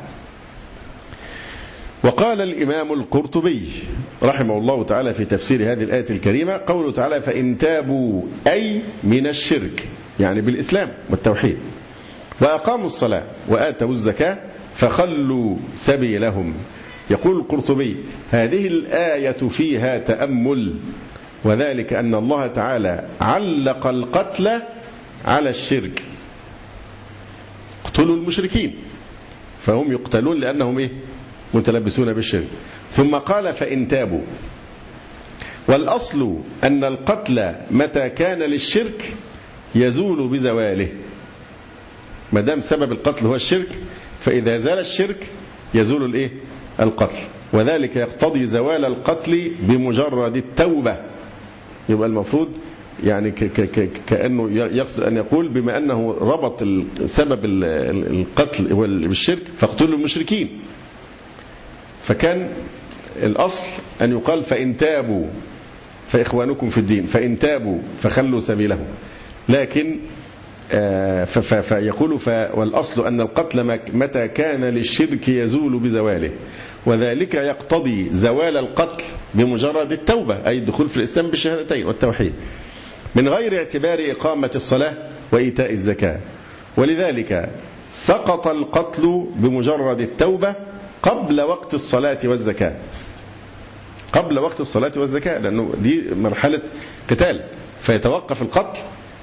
وقال الإمام القرطبي رحمه الله تعالى في تفسير هذه الآية الكريمة قوله تعالى فإن تابوا أي من الشرك، يعني بالإسلام والتوحيد، وأقاموا الصلاة وآتوا الزكاة فخلوا سبيلهم. يقول القرطبي هذه الآية فيها تأمل، وذلك أن الله تعالى علق القتل على الشرك. اقتلوا المشركين فهم يقتلون لأنهم متلبسون بالشرك. ثم قال فإن تابوا، والأصل أن القتل متى كان للشرك يزول بزواله. ما دام سبب القتل هو الشرك، فإذا زال الشرك يزول القتل، وذلك يقتضي زوال القتل بمجرد التوبة. يبقى المفروض يعني كأنه يقصد أن يقول بما أنه ربط سبب القتل بالشرك فاقتلوا المشركين، فكان الأصل أن يقال فإن تابوا فإخوانكم في الدين، فإن تابوا فخلوا سبيلهم. لكن فيقول والأصل أن القتل متى كان للشرك يزول بزواله، وذلك يقتضي زوال القتل بمجرد التوبة، أي الدخول في الإسلام بالشهادتين والتوحيد، من غير اعتبار إقامة الصلاة وإيتاء الزكاة. ولذلك سقط القتل بمجرد التوبة قبل وقت الصلاة والزكاة، قبل وقت الصلاة والزكاة، لأنه دي مرحلة قتال، فيتوقف القتل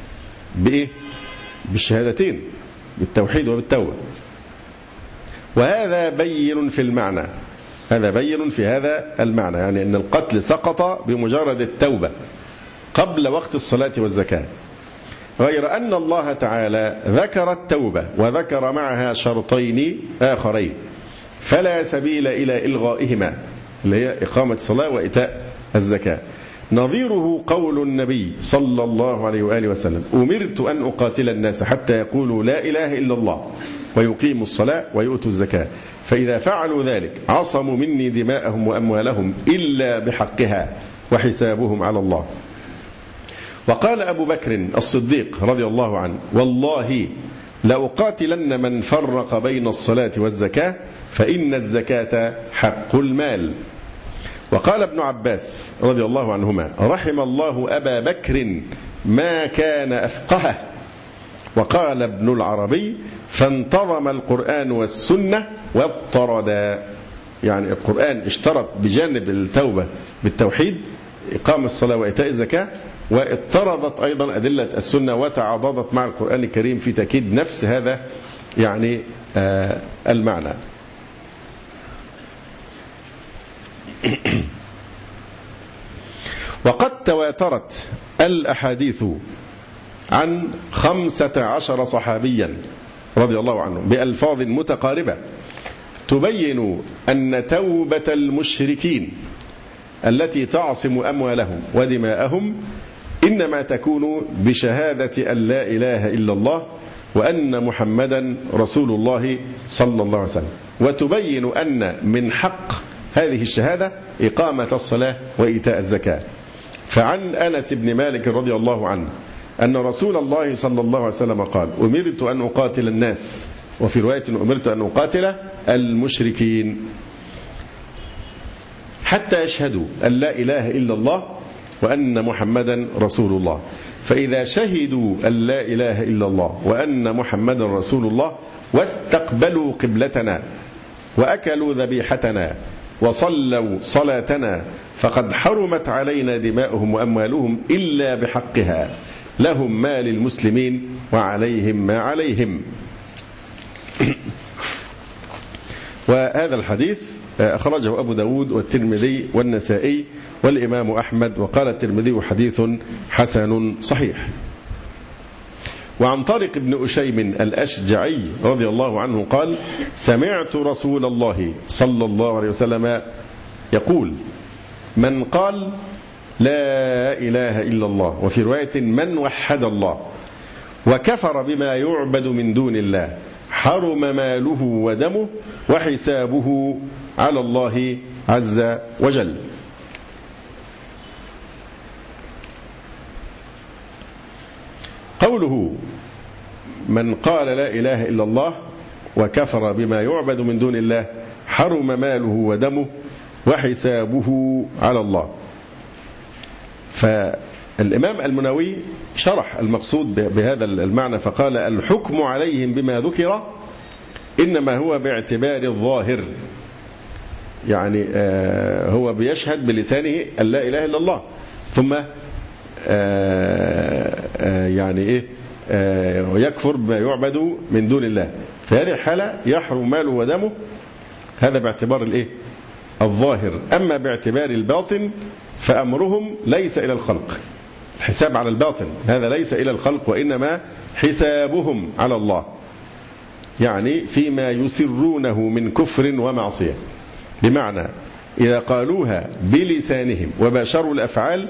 بالشهادتين، بالتوحيد وبالتوبة. وهذا بين في المعنى، هذا بين في هذا المعنى، يعني أن القتل سقط بمجرد التوبة قبل وقت الصلاة والزكاة، غير أن الله تعالى ذكر التوبة وذكر معها شرطين آخرين فلا سبيل إلى إلغائهما، اللي هي إقامة الصلاة وإيتاء الزكاة. نظيره قول النبي صلى الله عليه وآله وسلم أمرت أن أقاتل الناس حتى يقولوا لا إله إلا الله ويقيموا الصلاة ويؤتوا الزكاة، فإذا فعلوا ذلك عصموا مني دماءهم وأموالهم إلا بحقها وحسابهم على الله. وقال أبو بكر الصديق رضي الله عنه: والله لأقاتلن من فرق بين الصلاة والزكاة فإن الزكاة حق المال. وقال ابن عباس رضي الله عنهما: رحم الله أبا بكر ما كان أفقهه. وقال ابن العربي: فانتظم القرآن والسنة واضطردا، يعني القرآن اشترط بجانب التوبة بالتوحيد إقام الصلاة وإيتاء الزكاة، واضطردت أيضا أدلة السنة وتعاضدت مع القرآن الكريم في تأكيد نفس هذا يعني المعنى. وقد تواترت الأحاديث عن 15 صحابيا رضي الله عنهم بألفاظ متقاربة تبين أن توبة المشركين التي تعصم أموالهم ودماءهم إنما تكون بشهادة أن لا إله إلا الله وأن محمدا رسول الله صلى الله عليه وسلم، وتبين أن من حق هذه الشهادة إقامة الصلاة وإيتاء الزكاة. فعن أنس بن مالك رضي الله عنه أن رسول الله صلى الله عليه وسلم قال: أمرت أن أقاتل الناس، وفي رواية أمرت أن أقاتل المشركين حتى يشهدوا أن لا إله إلا الله وأن محمدا رسول الله. فإذا شهدوا أن لا إله إلا الله وأن محمدا رسول الله واستقبلوا قبلتنا وأكلوا ذبيحتنا وصلوا صلاتنا فقد حرمت علينا دماؤهم وأموالهم إلا بحقها، لهم ما للمسلمين وعليهم ما عليهم. وهذا الحديث أخرجه أبو داود والترمذي والنسائي والإمام أحمد، وقال الترمذي: حديث حسن صحيح. وعن طارق بن أشيم الأشجعي رضي الله عنه قال: سمعت رسول الله صلى الله عليه وسلم يقول: من قال لا إله إلا الله، وفي رواية من وحد الله وكفر بما يعبد من دون الله حرم ماله ودمه وحسابه على الله عز وجل. قوله من قال لا إله إلا الله وكفر بما يعبد من دون الله حرم ماله ودمه وحسابه على الله. فالإمام المنووي شرح المقصود بهذا المعنى فقال: الحكم عليهم بما ذكر إنما هو باعتبار الظاهر، يعني هو بيشهد بلسانه أن لا إله إلا الله، ثم يعني إيه ويكفر بما يعبد من دون الله. في هذه الحالة يحرم ماله ودمه، هذا باعتبار الإيه الظاهر. أما باعتبار الباطن فأمرهم ليس إلى الخلق، الحساب على الباطن هذا ليس إلى الخلق، وإنما حسابهم على الله، يعني فيما يسرونه من كفر ومعصية. بمعنى إذا قالوها بلسانهم وباشروا الأفعال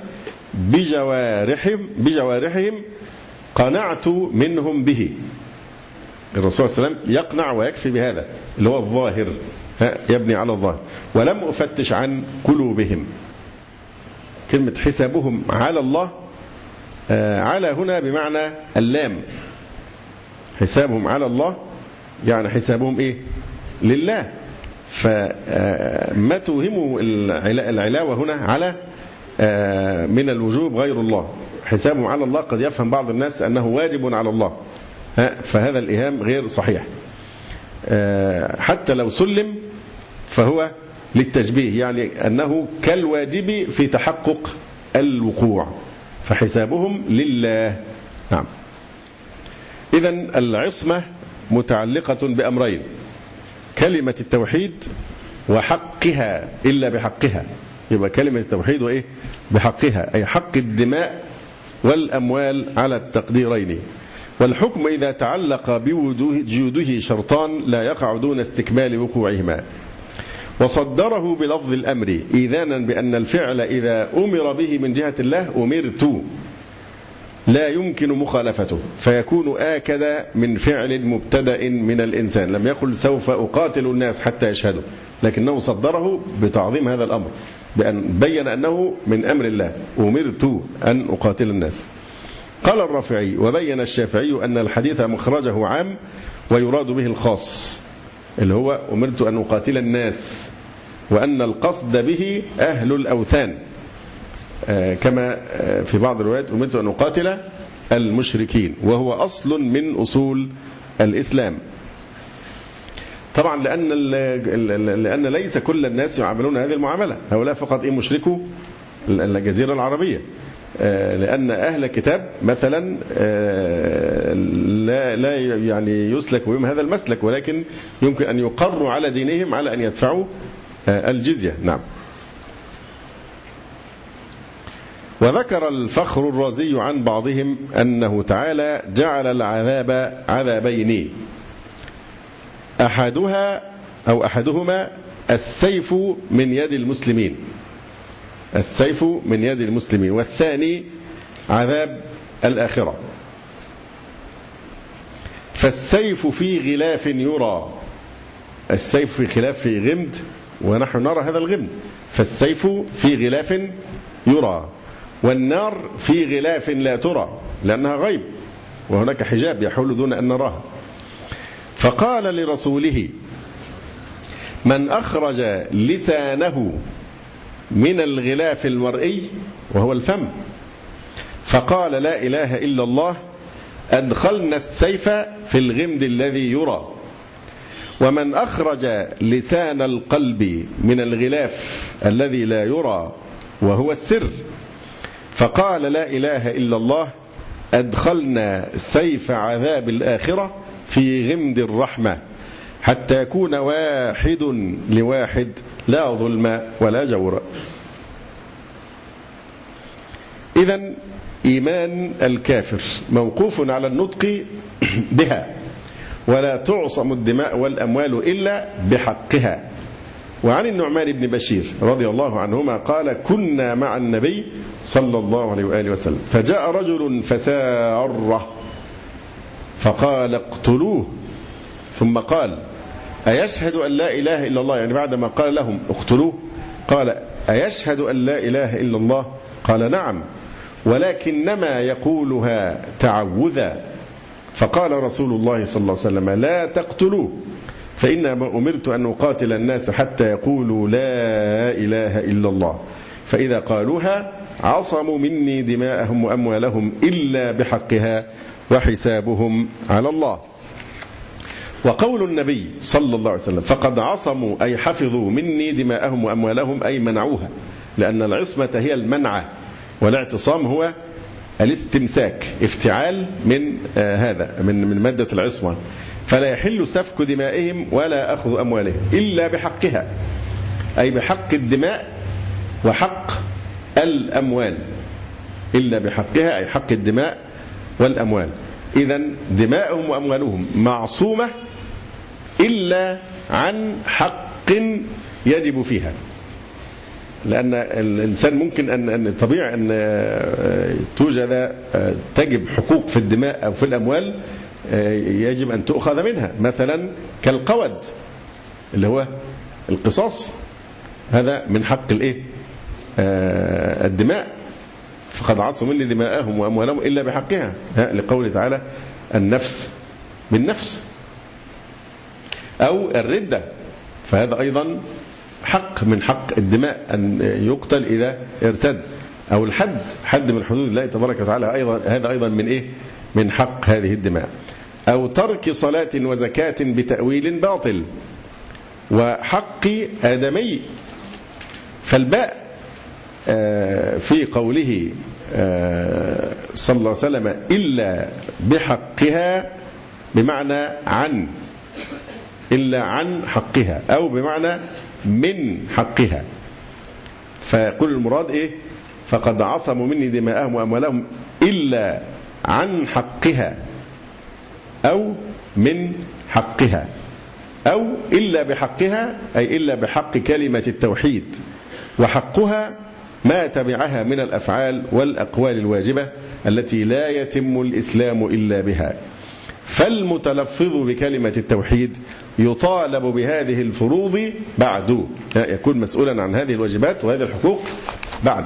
بجوارحهم قنعت منهم به. الرسول صلى الله عليه وسلم يقنع ويكفي بهذا اللي هو الظاهر، يبني على الظاهر، ولم أفتش عن قلوبهم. كلمة حسابهم على الله، على هنا بمعنى اللام، حسابهم على الله يعني حسابهم إيه لله. فما توهمه العلاوة هنا على من الوجوب غير الله، حسابهم على الله قد يفهم بعض الناس أنه واجب على الله، فهذا الإيهام غير صحيح. حتى لو سلم فهو للتشبيه، يعني أنه كالواجب في تحقق الوقوع، فحسابهم لله. نعم. إذن العصمة متعلقة بأمرين: كلمة التوحيد وحقها إلا بحقها. يبقى كلمة التوحيد وإيه بحقها، أي حق الدماء والأموال على التقديرين. والحكم إذا تعلق بوجوده شرطان لا يقع دون استكمال وقوعهما. وصدره بلفظ الأمر إذانا بأن الفعل إذا أمر به من جهة الله أمرت، لا يمكن مخالفته، فيكون آكد من فعل مبتدأ من الإنسان. لم يقل سوف أقاتل الناس حتى يشهدوا، لكنه صدره بتعظيم هذا الأمر، بأن بين أنه من أمر الله، أمرت أن أقاتل الناس. قال الرافعي: وبين الشافعي أن الحديث مخرجه عام ويراد به الخاص، اللي هو أمرت أن أقاتل الناس، وأن القصد به أهل الأوثان، كما في بعض الروايات أمرت أن أقاتل المشركين، وهو أصل من أصول الإسلام. طبعا لأن ليس كل الناس يعاملون هذه المعاملة، هؤلاء فقط مشركوا الجزيرة العربية، لأن أهل كتاب مثلا لا يعني يسلك بهم هذا المسلك، ولكن يمكن أن يقروا على دينهم على أن يدفعوا الجزية. نعم. وذكر الفخر الرازي عن بعضهم أنه تعالى جعل العذاب عذابين، أحدهما السيف من يد المسلمين، السيف من يد المسلمين، والثاني عذاب الآخرة. فالسيف في غلاف يرى، السيف في خلاف في غمد، ونحن نرى هذا الغمد، فالسيف في غلاف يرى، والنار في غلاف لا ترى لأنها غيب، وهناك حجاب يحول دون أن نراها. فقال لرسوله: من أخرج لسانه من الغلاف المرئي وهو الفم فقال لا إله إلا الله أدخلنا السيف في الغمد الذي يرى. ومن أخرج لسان القلب من الغلاف الذي لا يرى وهو السر فقال لا إله إلا الله أدخلنا سيف عذاب الآخرة في غمد الرحمة حتى يكون واحد لواحد لا ظلم ولا جور. إذن إيمان الكافر موقوف على النطق بها، ولا تعصم الدماء والأموال إلا بحقها. وعن النعمان بن بشير رضي الله عنهما قال: كنا مع النبي صلى الله عليه وآله وسلم فجاء رجل فساره فقال: اقتلوه. ثم قال: أيشهد أن لا إله إلا الله، يعني بعدما قال لهم اقتلوه قال: أيشهد أن لا إله إلا الله؟ قال: نعم، ولكنما يقولها تعوذا. فقال رسول الله صلى الله عليه وسلم: لا تقتلوه، فإنما أمرت أن أقاتل الناس حتى يقولوا لا إله إلا الله، فإذا قالوها عصموا مني دماءهم وأموالهم إلا بحقها وحسابهم على الله. وقول النبي صلى الله عليه وسلم فقد عصموا أي حفظوا مني دماءهم وأموالهم أي منعوها، لأن العصمة هي المنع، والاعتصام هو الاستمساك، افتعال من هذا من مادة العصمة. فلا يحل سفك دمائهم ولا أخذ أموالهم إلا بحقها، أي بحق الدماء وحق الأموال، إلا بحقها أي حق الدماء والأموال. إذن دماءهم وأموالهم معصومة إلا عن حق يجب فيها، لأن الإنسان ممكن أن طبيعي أن توجد تجب حقوق في الدماء أو في الأموال يجب أن تؤخذ منها، مثلا كالقود اللي هو القصاص، هذا من حق الدماء، فقد عصموا مني دماءهم وأموالهم إلا بحقها، لقوله تعالى النفس بالنفس. أو الردة، فهذا أيضا حق من حق الدماء أن يقتل إذا ارتد. أو الحد، حد من حدود الله تبارك وتعالى، أيضا هذا أيضا من من حق هذه الدماء. أو ترك صلاة وزكاة بتأويل باطل وحق آدمي. فالباء في قوله صلى الله عليه وسلم إلا بحقها بمعنى عن، إلا عن حقها، أو بمعنى من حقها. فيقول المراد فقد عصموا مني دماءهم وأموالهم إلا عن حقها أو من حقها، أو إلا بحقها أي إلا بحق كلمة التوحيد، وحقها ما تبعها من الأفعال والأقوال الواجبة التي لا يتم الإسلام إلا بها. فالمتلفظ بكلمة التوحيد يطالب بهذه الفروض بعد، يكون مسؤولا عن هذه الواجبات وهذه الحقوق بعد.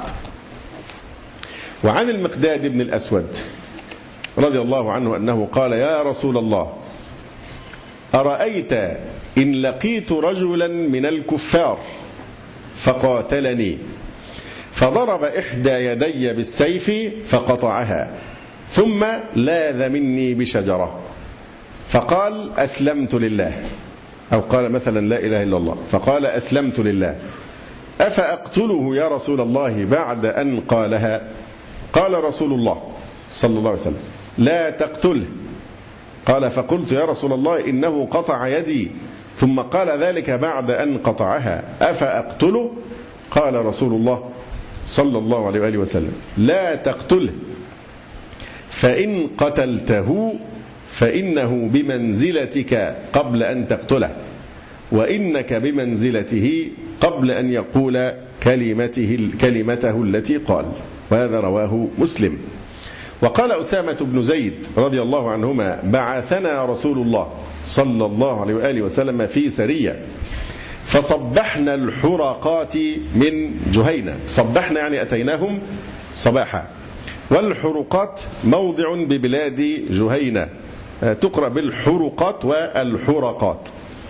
وعن المقداد بن الأسود رضي الله عنه أنه قال: يا رسول الله، أرأيت إن لقيت رجلا من الكفار فقاتلني فضرب إحدى يدي بالسيف فقطعها ثم لاذ مني بشجرة فقال: أسلمت لله، أو قال مثلا لا إله إلا الله فقال: أسلمت لله، أفأقتله يا رسول الله بعد أن قالها؟ قال رسول الله صلى الله عليه وسلم: لا تقتله. قال: فقلت يا رسول الله إنه قطع يدي ثم قال ذلك بعد أن قطعها، أفأقتله؟ قال رسول الله صلى الله عليه وآله وسلم: لا تقتله، فإن قتلته فإنه بمنزلتك قبل أن تقتله، وإنك بمنزلته قبل أن يقول كلمته التي قال. وهذا رواه مسلم. وقال أسامة بن زيد رضي الله عنهما: بعثنا رسول الله صلى الله عليه وآله وسلم في سرية فصبحنا الحرقات من جهينة. صبحنا يعني أتيناهم صباحا، والحرقات موضع ببلاد جهينة تقرأ بالحرقات والحرقات.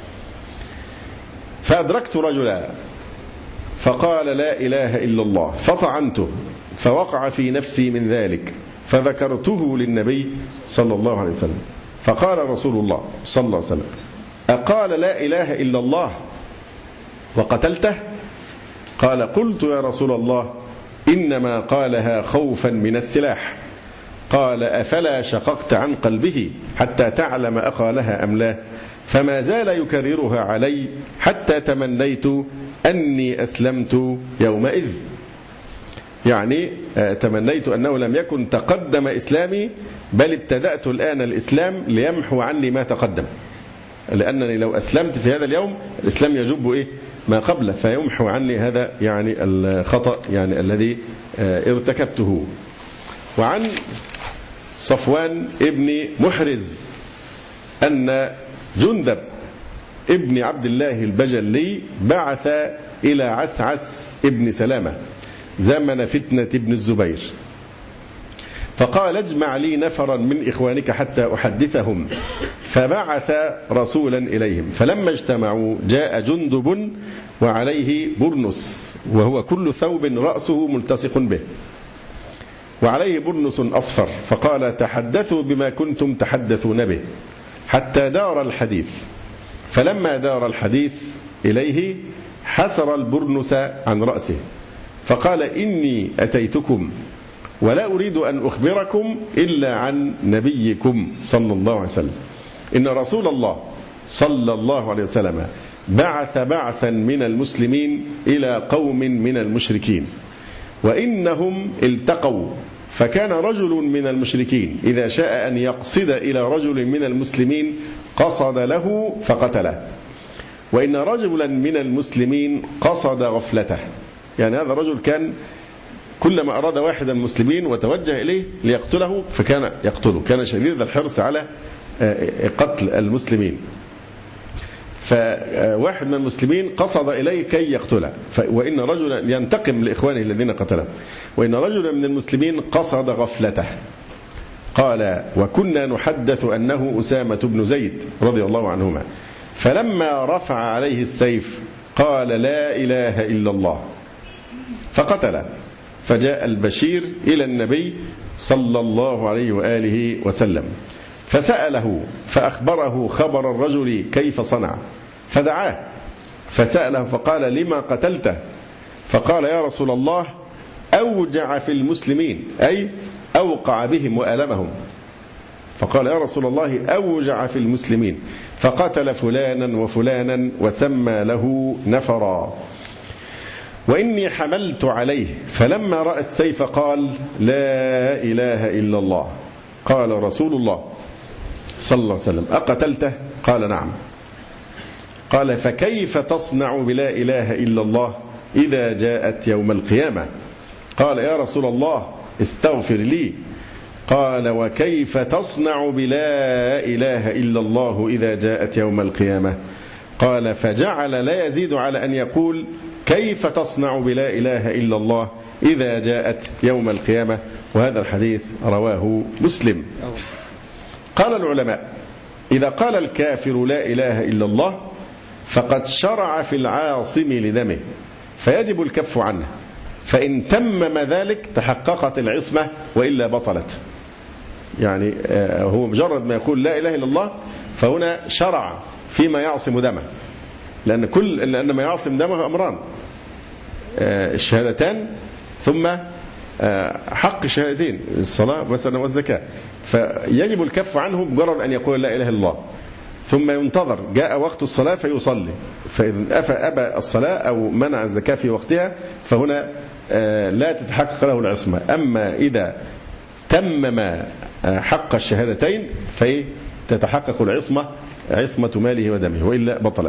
فأدركت رجلا فقال: لا إله إلا الله، فطعنته فوقع في نفسي من ذلك، فذكرته للنبي صلى الله عليه وسلم، فقال رسول الله صلى الله عليه وسلم: أقال لا إله إلا الله وقتلته؟ قال: قلت يا رسول الله إنما قالها خوفا من السلاح. قال: أفلا شققت عن قلبه حتى تعلم أقالها أم لا؟ فما زال يكررها علي حتى تمنيت أني أسلمت يومئذ. يعني تمنيت أنه لم يكن تقدم إسلامي، بل ابتدأت الآن الإسلام ليمحو عني ما تقدم، لأنني لو أسلمت في هذا اليوم الإسلام يجب ما قبله فيمحو عني هذا يعني الخطأ يعني الذي ارتكبته. وعن صفوان ابن محرز أن جندب ابن عبد الله البجلي بعث إلى عسعس ابن سلامة زمن فتنة ابن الزبير، فقال: اجمع لي نفرا من إخوانك حتى أحدثهم، فبعث رسولا إليهم، فلما اجتمعوا جاء جندب وعليه برنس، وهو كل ثوب رأسه ملتصق به، وعليه برنس أصفر، فقال: تحدثوا بما كنتم تحدثون به حتى دار الحديث. فلما دار الحديث إليه حسر البرنس عن رأسه، فقال: إني أتيتكم ولا أريد أن أخبركم إلا عن نبيكم صلى الله عليه وسلم، إن رسول الله صلى الله عليه وسلم بعث بعثا من المسلمين إلى قوم من المشركين، وإنهم التقوا، فكان رجل من المشركين إذا شاء أن يقصد إلى رجل من المسلمين قصد له فقتله، وإن رجلا من المسلمين قصد غفلته. يعني هذا الرجل كان كلما أراد واحد من المسلمين وتوجه إليه ليقتله فكان يقتله، كان شديد الحرص على قتل المسلمين. فواحد من المسلمين قصد إليه كي يقتله، وإن رجلا ينتقم لإخوانه الذين قتله، وإن رجلا من المسلمين قصد غفلته. قال: وكنا نحدث أنه أسامة بن زيد رضي الله عنهما، فلما رفع عليه السيف قال: لا إله إلا الله، فقتله. فجاء البشير إلى النبي صلى الله عليه وآله وسلم فسأله، فأخبره خبر الرجل كيف صنع، فدعاه فسأله فقال: لما قتلته؟ فقال: يا رسول الله أوجع في المسلمين، أي أوقع بهم وألمهم. فقال: يا رسول الله أوجع في المسلمين، فقتل فلانا وفلانا وسمى له نفرا، وإني حملت عليه، فلما رأى السيف قال: لا إله إلا الله. قال رسول الله صلى الله عليه وسلم: أقتلته؟ قال: نعم. قال: فكيف تصنع بلا إله إلا الله إذا جاءت يوم القيامة؟ قال يا رسول الله استغفر لي. قال وكيف تصنع بلا إله إلا الله إذا جاءت يوم القيامة؟ قال فجعل لا يزيد على أن يقول كيف تصنع بلا إله إلا الله إذا جاءت يوم القيامة. وهذا الحديث رواه مسلم. قال العلماء إذا قال الكافر لا إله إلا الله فقد شرع في العاصم لدمه فيجب الكف عنه، فإن تمم ذلك تحققت العصمة وإلا بطلت. يعني هو مجرد ما يقول لا إله إلا الله فهنا شرع فيما يعصم دمه، لأن ما يعصم دمه أمران: الشهادتان ثم حق الشهادتين، الصلاة مثلا والزكاة. فيجب الكف عنه بمجرد أن يقول لا إله إلا الله، ثم ينتظر جاء وقت الصلاة فيصلي، فإذا أبى الصلاة أو منع الزكاة في وقتها فهنا لا تتحقق له العصمة. أما إذا تمم حق الشهادتين فتتحقق العصمة، عصمة ماله ودمه، وإلا بطلت.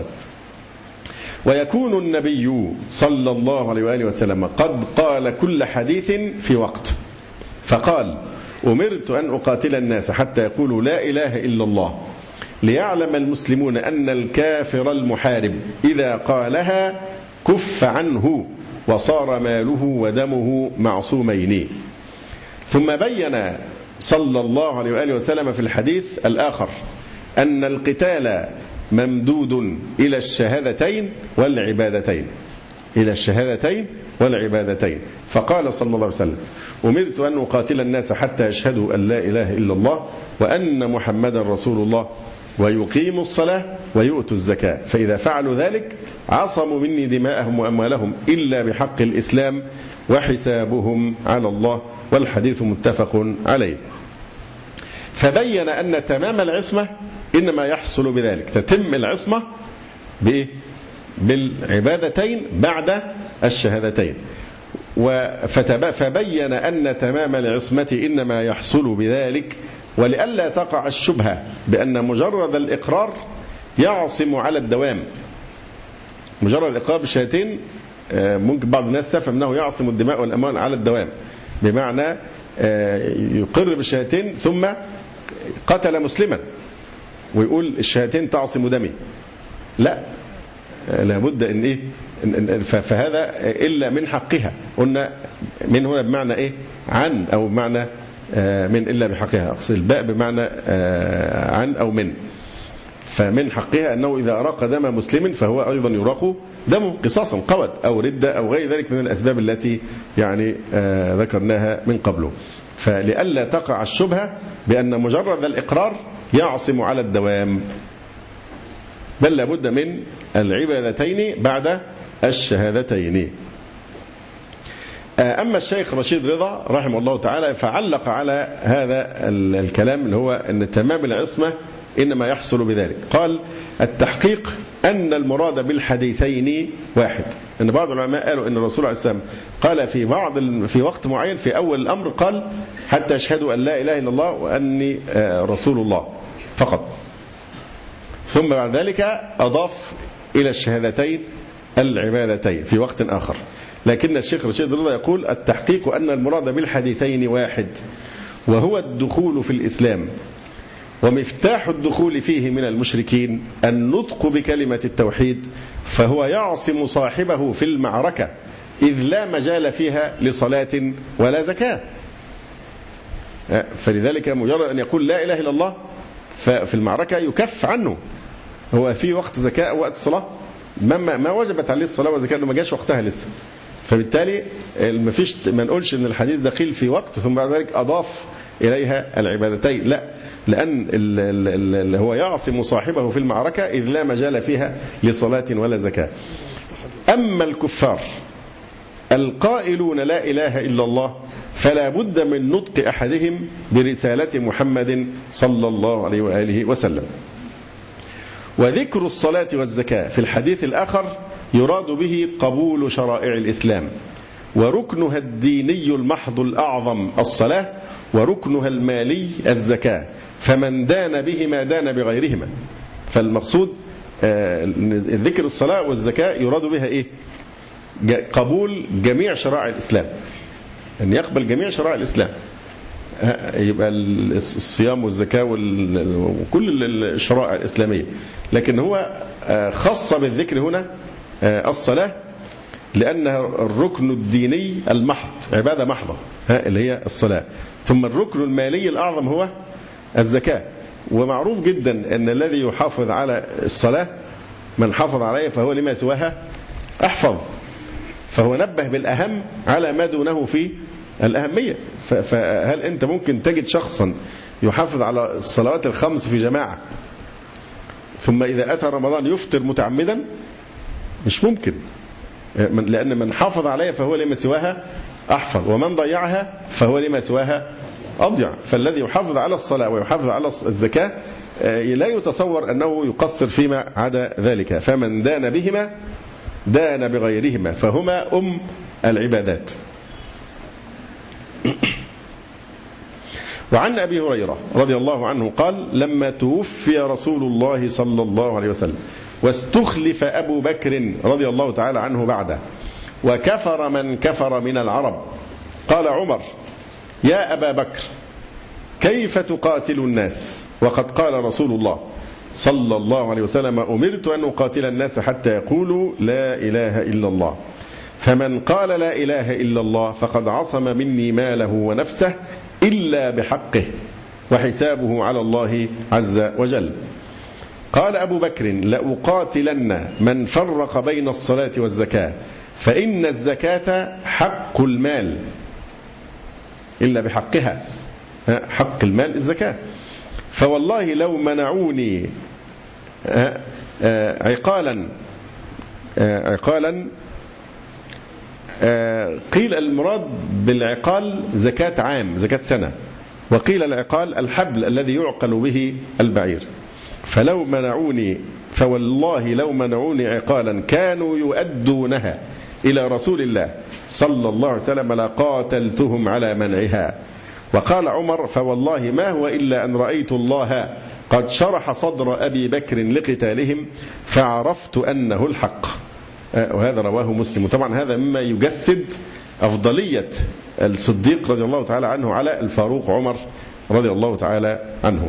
ويكون النبي صلى الله عليه وآله وسلم قد قال كل حديث في وقت، فقال أمرت أن أقاتل الناس حتى يقولوا لا إله إلا الله ليعلم المسلمون أن الكافر المحارب إذا قالها كف عنه وصار ماله ودمه معصومين. ثم بين صلى الله عليه وآله وسلم في الحديث الآخر أن القتال ممدود إلى الشهادتين والعبادتين، إلى الشهادتين والعبادتين. فقال صلى الله عليه وسلم أمرت أن أقاتل الناس حتى يشهدوا أن لا إله إلا الله وأن محمدا رسول الله ويقيموا الصلاة ويؤتوا الزكاة، فإذا فعلوا ذلك عصموا مني دماءهم وأموالهم إلا بحق الإسلام وحسابهم على الله. والحديث متفق عليه. فبين أن تمام العصمة إنما يحصل بذلك، تتم العصمة بالعبادتين بعد الشهادتين. فبين أن تمام العصمة إنما يحصل بذلك ولئلا تقع الشبهة بأن مجرد الإقرار يعصم على الدوام. مجرد الإقرار بالشهادتين ممكن بعض الناس تفهم أنه يعصم الدماء والأموال على الدوام، بمعنى يقر بالشهادتين ثم قتل مسلما ويقول الشهادتين تعصم دمي. لا، لابد ان ايه، فهذا الا من حقها. قلنا من هنا بمعنى ايه؟ عن، او بمعنى من، الا بحقها. اقصد الباء بمعنى عن او من. فمن حقها انه اذا اراق دم مسلم فهو ايضا يراق دمه قصاصا، قود او رده او غير ذلك من الاسباب التي يعني ذكرناها من قبله. فلئلا تقع الشبهه بان مجرد الاقرار يعصم على الدوام، بل لابد من العبادتين بعد الشهادتين. أما الشيخ رشيد رضا رحمه الله تعالى فعلق على هذا الكلام اللي هو أن تمام العصمة إنما يحصل بذلك. قال التحقيق أن المراد بالحديثين واحد. أن بعض العلماء قالوا أن الرسول عليه السلام قال في وقت معين في أول الأمر قال حتى أشهدوا أن لا إله إلا الله وأني رسول الله فقط، ثم بعد ذلك أضاف إلى الشهادتين العبادتين في وقت آخر. لكن الشيخ رشيد رضا يقول التحقيق أن المراد بالحديثين واحد، وهو الدخول في الإسلام، ومفتاح الدخول فيه من المشركين النطق بكلمة التوحيد، فهو يعصم صاحبه في المعركة إذ لا مجال فيها لصلاة ولا زكاة. فلذلك مجرد أن يقول لا إله إلا الله ففي المعركة يكف عنه. هو في وقت زكاة أو وقت صلاة ما وجبت عليه الصلاة والزكاة، ما جاش وقتها لسه. فبالتالي ما نقولش ان الحديث ده قيل في وقت ثم بعد ذلك أضاف إليها العبادتين، لا، لأن هو يعصم صاحبه في المعركة إذ لا مجال فيها لصلاة ولا زكاة. أما الكفار القائلون لا إله إلا الله فلا بد من نطق أحدهم برسالة محمد صلى الله عليه وآله وسلم. وذكر الصلاة والزكاة في الحديث الآخر يراد به قبول شرائع الإسلام، وركنها الديني المحض الأعظم الصلاة، وركنها المالي الزكاة، فمن دان بهما دان بغيرهما. فالمقصود ذكر الصلاة والزكاة يراد بها إيه؟ قبول جميع شرائع الإسلام. أن يقبل جميع شرائع الإسلام، يبقى الصيام والزكاة وكل الشرائع الإسلامية، لكن هو خص بالذكر هنا الصلاة لأنها الركن الديني المحض، عبادة محضة اللي هي الصلاة. ثم الركن المالي الأعظم هو الزكاة. ومعروف جدا أن الذي يحافظ على الصلاة من حافظ عليها فهو لما سواها أحفظ، فهو نبه بالأهم على ما دونه في الأهمية. فهل أنت ممكن تجد شخصا يحافظ على الصلوات الخمس في جماعة ثم إذا أتى رمضان يفطر متعمدا؟ مش ممكن، لأن من حافظ عليها فهو لما سواها أحفظ، ومن ضيعها فهو لما سواها أضيع. فالذي يحافظ على الصلاة ويحافظ على الزكاة لا يتصور أنه يقصر فيما عدا ذلك. فمن دان بهما دان بغيرهما، فهما العبادات. وعن أبي هريرة رضي الله عنه قال: لما توفي رسول الله صلى الله عليه وسلم واستخلف أبو بكر رضي الله تعالى عنه بعده وكفر من كفر من العرب، قال عمر: يا أبا بكر كيف تقاتل الناس وقد قال رسول الله صلى الله عليه وسلم: أمرت أن أقاتل الناس حتى يقولوا لا إله إلا الله، فمن قال لا إله إلا الله فقد عصم مني ماله ونفسه إلا بحقه وحسابه على الله عز وجل. قال أبو بكر: لأقاتلن من فرق بين الصلاة والزكاة، فإن الزكاة حق المال إلا بحقها، حق المال الزكاة. فوالله لو منعوني عقالا قيل المراد بالعقال زكاة عام، زكاة سنة، وقيل العقال الحبل الذي يعقل به البعير. فوالله لو منعوني عقالا كانوا يؤدونها إلى رسول الله صلى الله عليه وسلم لقاتلتهم على منعها. وقال عمر: فوالله ما هو إلا أن رأيت الله قد شرح صدر أبي بكر لقتالهم فعرفت أنه الحق. وهذا رواه مسلم. وطبعا هذا مما يجسد أفضلية الصديق رضي الله تعالى عنه على الفاروق عمر رضي الله تعالى عنه.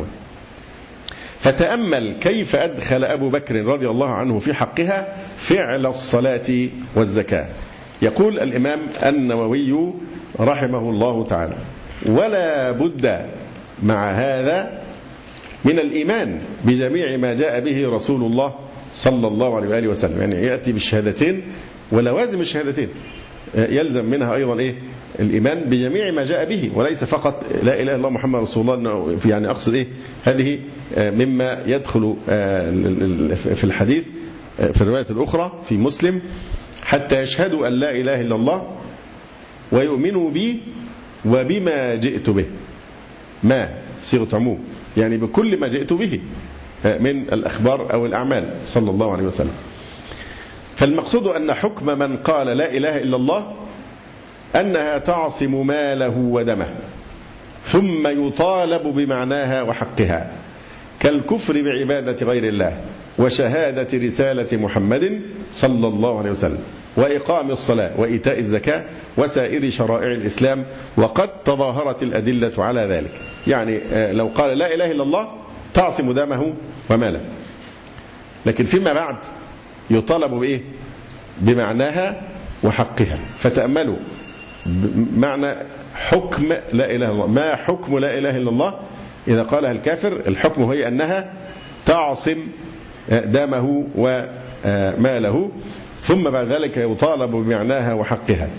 فتأمل كيف أدخل أبو بكر رضي الله عنه في حقها فعل الصلاة والزكاة. يقول الإمام النووي رحمه الله تعالى: ولا بد مع هذا من الإيمان بجميع ما جاء به رسول الله صلى الله عليه وآله وسلم، يعني يأتي بالشهادتين ولوازم الشهادتين، يلزم منها أيضا إيه؟ الإيمان بجميع ما جاء به، وليس فقط لا إله إلا الله محمد رسول الله. يعني أقصد إيه؟ هذه مما يدخل في الحديث في الرواية الأخرى في مسلم: حتى يشهدوا أن لا إله إلا الله ويؤمنوا بي وبما جئت به. ما صيغة عموم، يعني بكل ما جئت به من الأخبار أو الأعمال صلى الله عليه وسلم. فالمقصود أن حكم من قال لا إله إلا الله أنها تعصم ماله ودمه، ثم يطالب بمعناها وحقها، كالكفر بعبادة غير الله وشهادة رسالة محمد صلى الله عليه وسلم وإقام الصلاة وإيتاء الزكاة وسائر شرائع الإسلام، وقد تظاهرت الأدلة على ذلك. يعني لو قال لا إله إلا الله تعصم دمه وماله، لكن فيما بعد يطالب بإيه؟ بمعناها وحقها. فتأملوا معنى حكم لا إله إلا الله. ما حكم لا إله إلا الله إذا قالها الكافر؟ الحكم هي أنها تعصم دمه وماله، ثم بعد ذلك يطالب بمعناها وحقها.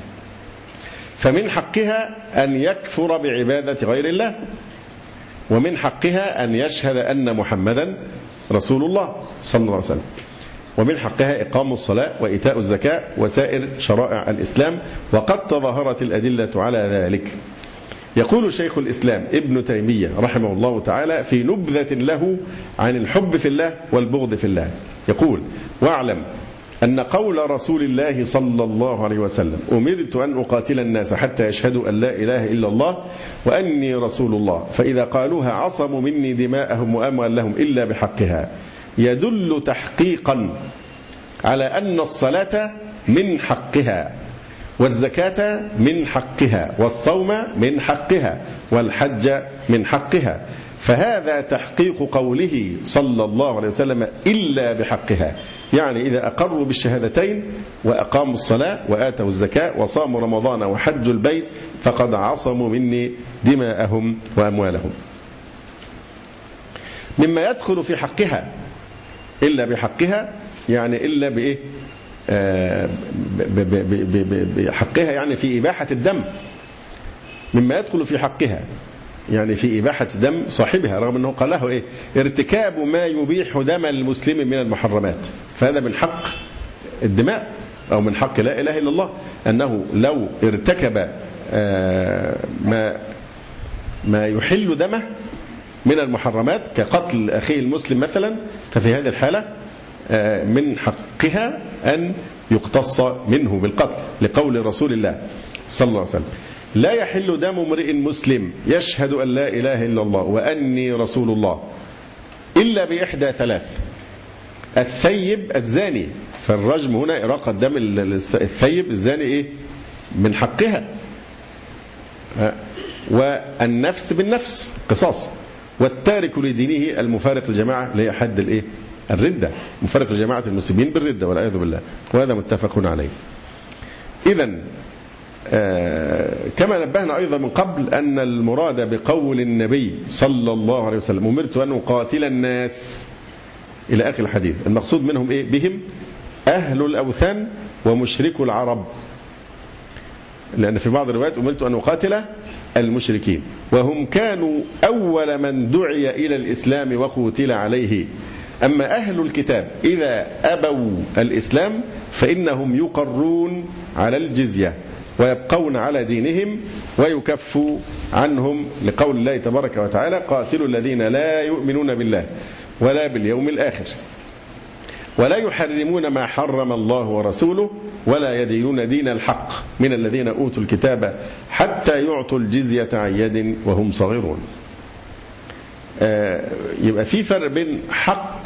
فمن حقها أن يكفر بعبادة غير الله، ومن حقها أن يشهد أن محمدا رسول الله صلى الله عليه وسلم، ومن حقها إقام الصلاة وإيتاء الزكاة وسائر شرائع الإسلام، وقد تظاهرت الأدلة على ذلك. يقول شيخ الإسلام ابن تيمية رحمه الله تعالى في نبذة له عن الحب في الله والبغض في الله، يقول: واعلم أن قول رسول الله صلى الله عليه وسلم: أمرت أن أقاتل الناس حتى يشهدوا أن لا إله إلا الله وأني رسول الله، فإذا قالوها عصموا مني دماءهم وأموالهم إلا بحقها، يدل تحقيقا على أن الصلاة من حقها، والزكاة من حقها، والصوم من حقها، والحج من حقها. فهذا تحقيق قوله صلى الله عليه وسلم إلا بحقها، يعني إذا أقروا بالشهادتين وأقاموا الصلاة وآتوا الزكاة وصاموا رمضان وحجوا البيت فقد عصموا مني دماءهم وأموالهم. مما يدخل في حقها إلا بحقها، يعني إلا بإيه؟ بحقها يعني في إباحة الدم. مما يدخل في حقها يعني في إباحة دم صاحبها، رغم أنه قال له إيه؟ ارتكاب ما يبيح دم المسلم من المحرمات، فهذا من حق الدماء أو من حق لا إله إلا الله، أنه لو ارتكب ما يحل دمه من المحرمات كقتل أخيه المسلم مثلا، ففي هذه الحالة من حقها أن يقتص منه بالقتل، لقول رسول الله صلى الله عليه وسلم: لا يحل دم امرئ مسلم يشهد أن لا إله إلا الله وأني رسول الله إلا بإحدى ثلاث: الثيب الزاني، فالرجم هنا إراقة دم الثيب الزاني إيه؟ من حقها. والنفس بالنفس قصاص، والتارك لدينه المفارق للجماعة اللي هي حد الإيه؟ الردة، مفارق لجماعة المسلمين بالردة والعياذ بالله، وهذا متفق عليه. إذن كما نبهنا أيضا من قبل أن المراد بقول النبي صلى الله عليه وسلم: أمرت أن أقاتل الناس إلى آخر الحديث، المقصود منهم إيه؟ بهم أهل الأوثان ومشركو العرب، لأن في بعض الروايات أمرت أن أقاتل المشركين، وهم كانوا أول من دعي إلى الإسلام وقتل عليه. أما أهل الكتاب إذا أبوا الإسلام فإنهم يقرون على الجزية ويبقون على دينهم ويكف عنهم، لقول الله تبارك وتعالى: قاتلوا الذين لا يؤمنون بالله ولا باليوم الآخر ولا يحرمون ما حرم الله ورسوله ولا يدينون دين الحق من الذين أوتوا الكتاب حتى يعطوا الجزية عن يد وهم صغيرون. يبقى في فرق بين حق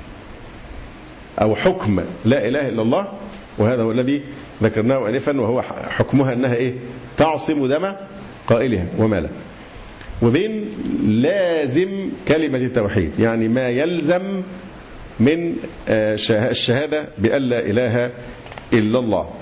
أو حكم لا إله إلا الله، وهذا هو الذي ذكرناه آنفا، وهو حكمها أنها إيه؟ تعصم دم قائلها وماله، وبين لازم كلمة التوحيد، يعني ما يلزم من الشهادة بأن لا إله إلا الله.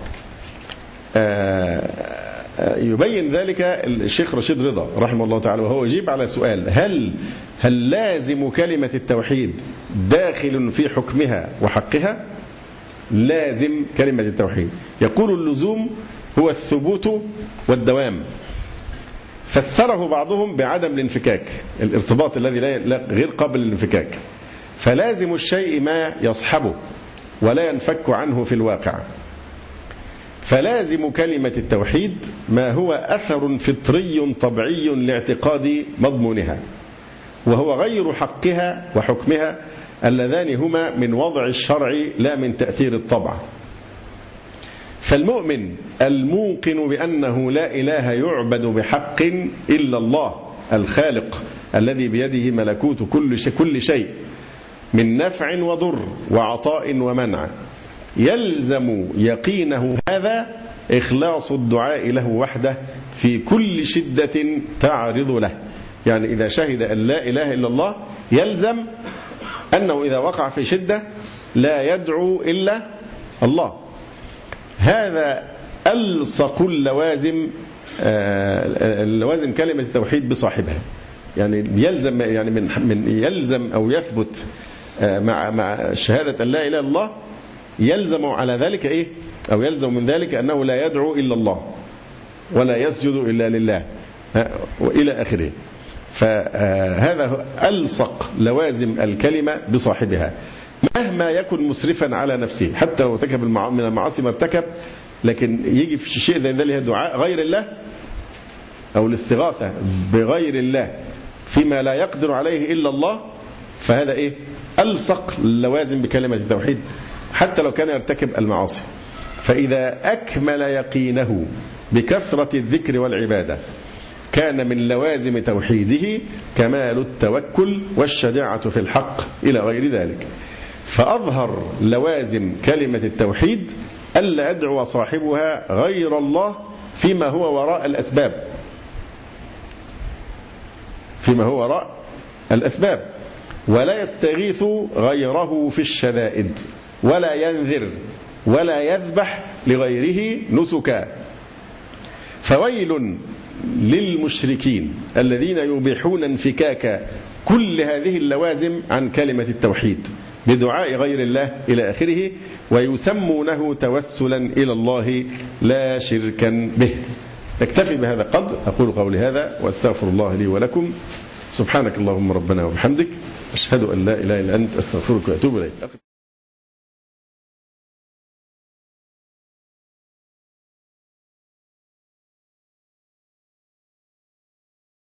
يبين ذلك الشيخ رشيد رضا رحمه الله تعالى، وهو يجيب على سؤال: هل لازم كلمة التوحيد داخل في حكمها وحقها؟ لازم كلمة التوحيد، يقول اللزوم هو الثبوت والدوام، فسره بعضهم بعدم الانفكاك، الارتباط الذي غير قابل للانفكاك، فلازم الشيء ما يصحبه ولا ينفك عنه في الواقع. فلازم كلمة التوحيد ما هو أثر فطري طبيعي لاعتقاد مضمونها، وهو غير حقها وحكمها اللذان هما من وضع الشرع لا من تأثير الطبع. فالمؤمن الموقن بأنه لا إله يعبد بحق إلا الله الخالق الذي بيده ملكوت كل شيء من نفع وضر وعطاء ومنع، يلزم يقينه هذا إخلاص الدعاء له وحده في كل شدة تعرض له. يعني إذا شهد أن لا إله إلا الله يلزم أنه إذا وقع في شدة لا يدعو إلا الله. هذا ألصق اللوازم كلمة التوحيد بصاحبها، يعني يلزم، يعني من يلزم أو يثبت مع شهادة أن لا إله إلا الله، يلزم على ذلك إيه؟ أو يلزم من ذلك أنه لا يدعو إلا الله ولا يسجد إلا لله وإلى آخره. فهذا ألصق لوازم الكلمة بصاحبها، مهما يكن مسرفا على نفسه، حتى لو ارتكب من المعاصي ما ارتكب، لكن يجي في شيء زي ذلك دعاء غير الله أو الاستغاثة بغير الله فيما لا يقدر عليه إلا الله، فهذا إيه؟ ألصق لوازم بكلمة التوحيد حتى لو كان يرتكب المعاصي. فإذا أكمل يقينه بكثرة الذكر والعبادة كان من لوازم توحيده كمال التوكل والشجاعة في الحق إلى غير ذلك. فأظهر لوازم كلمة التوحيد ألا يدعو صاحبها غير الله فيما هو وراء الأسباب، فيما هو وراء الأسباب، ولا يستغيث غيره في الشدائد، ولا ينذر ولا يذبح لغيره نسكا. فويل للمشركين الذين يبيحون انفكاك كل هذه اللوازم عن كلمة التوحيد بدعاء غير الله إلى آخره، ويسمونه توسلا إلى الله لا شركا به. نكتفي بهذا القدر. أقول قولي هذا وأستغفر الله لي ولكم. سبحانك اللهم ربنا وبحمدك، أشهد أن لا إله إلا أنت، أستغفرك وأتوب إليك.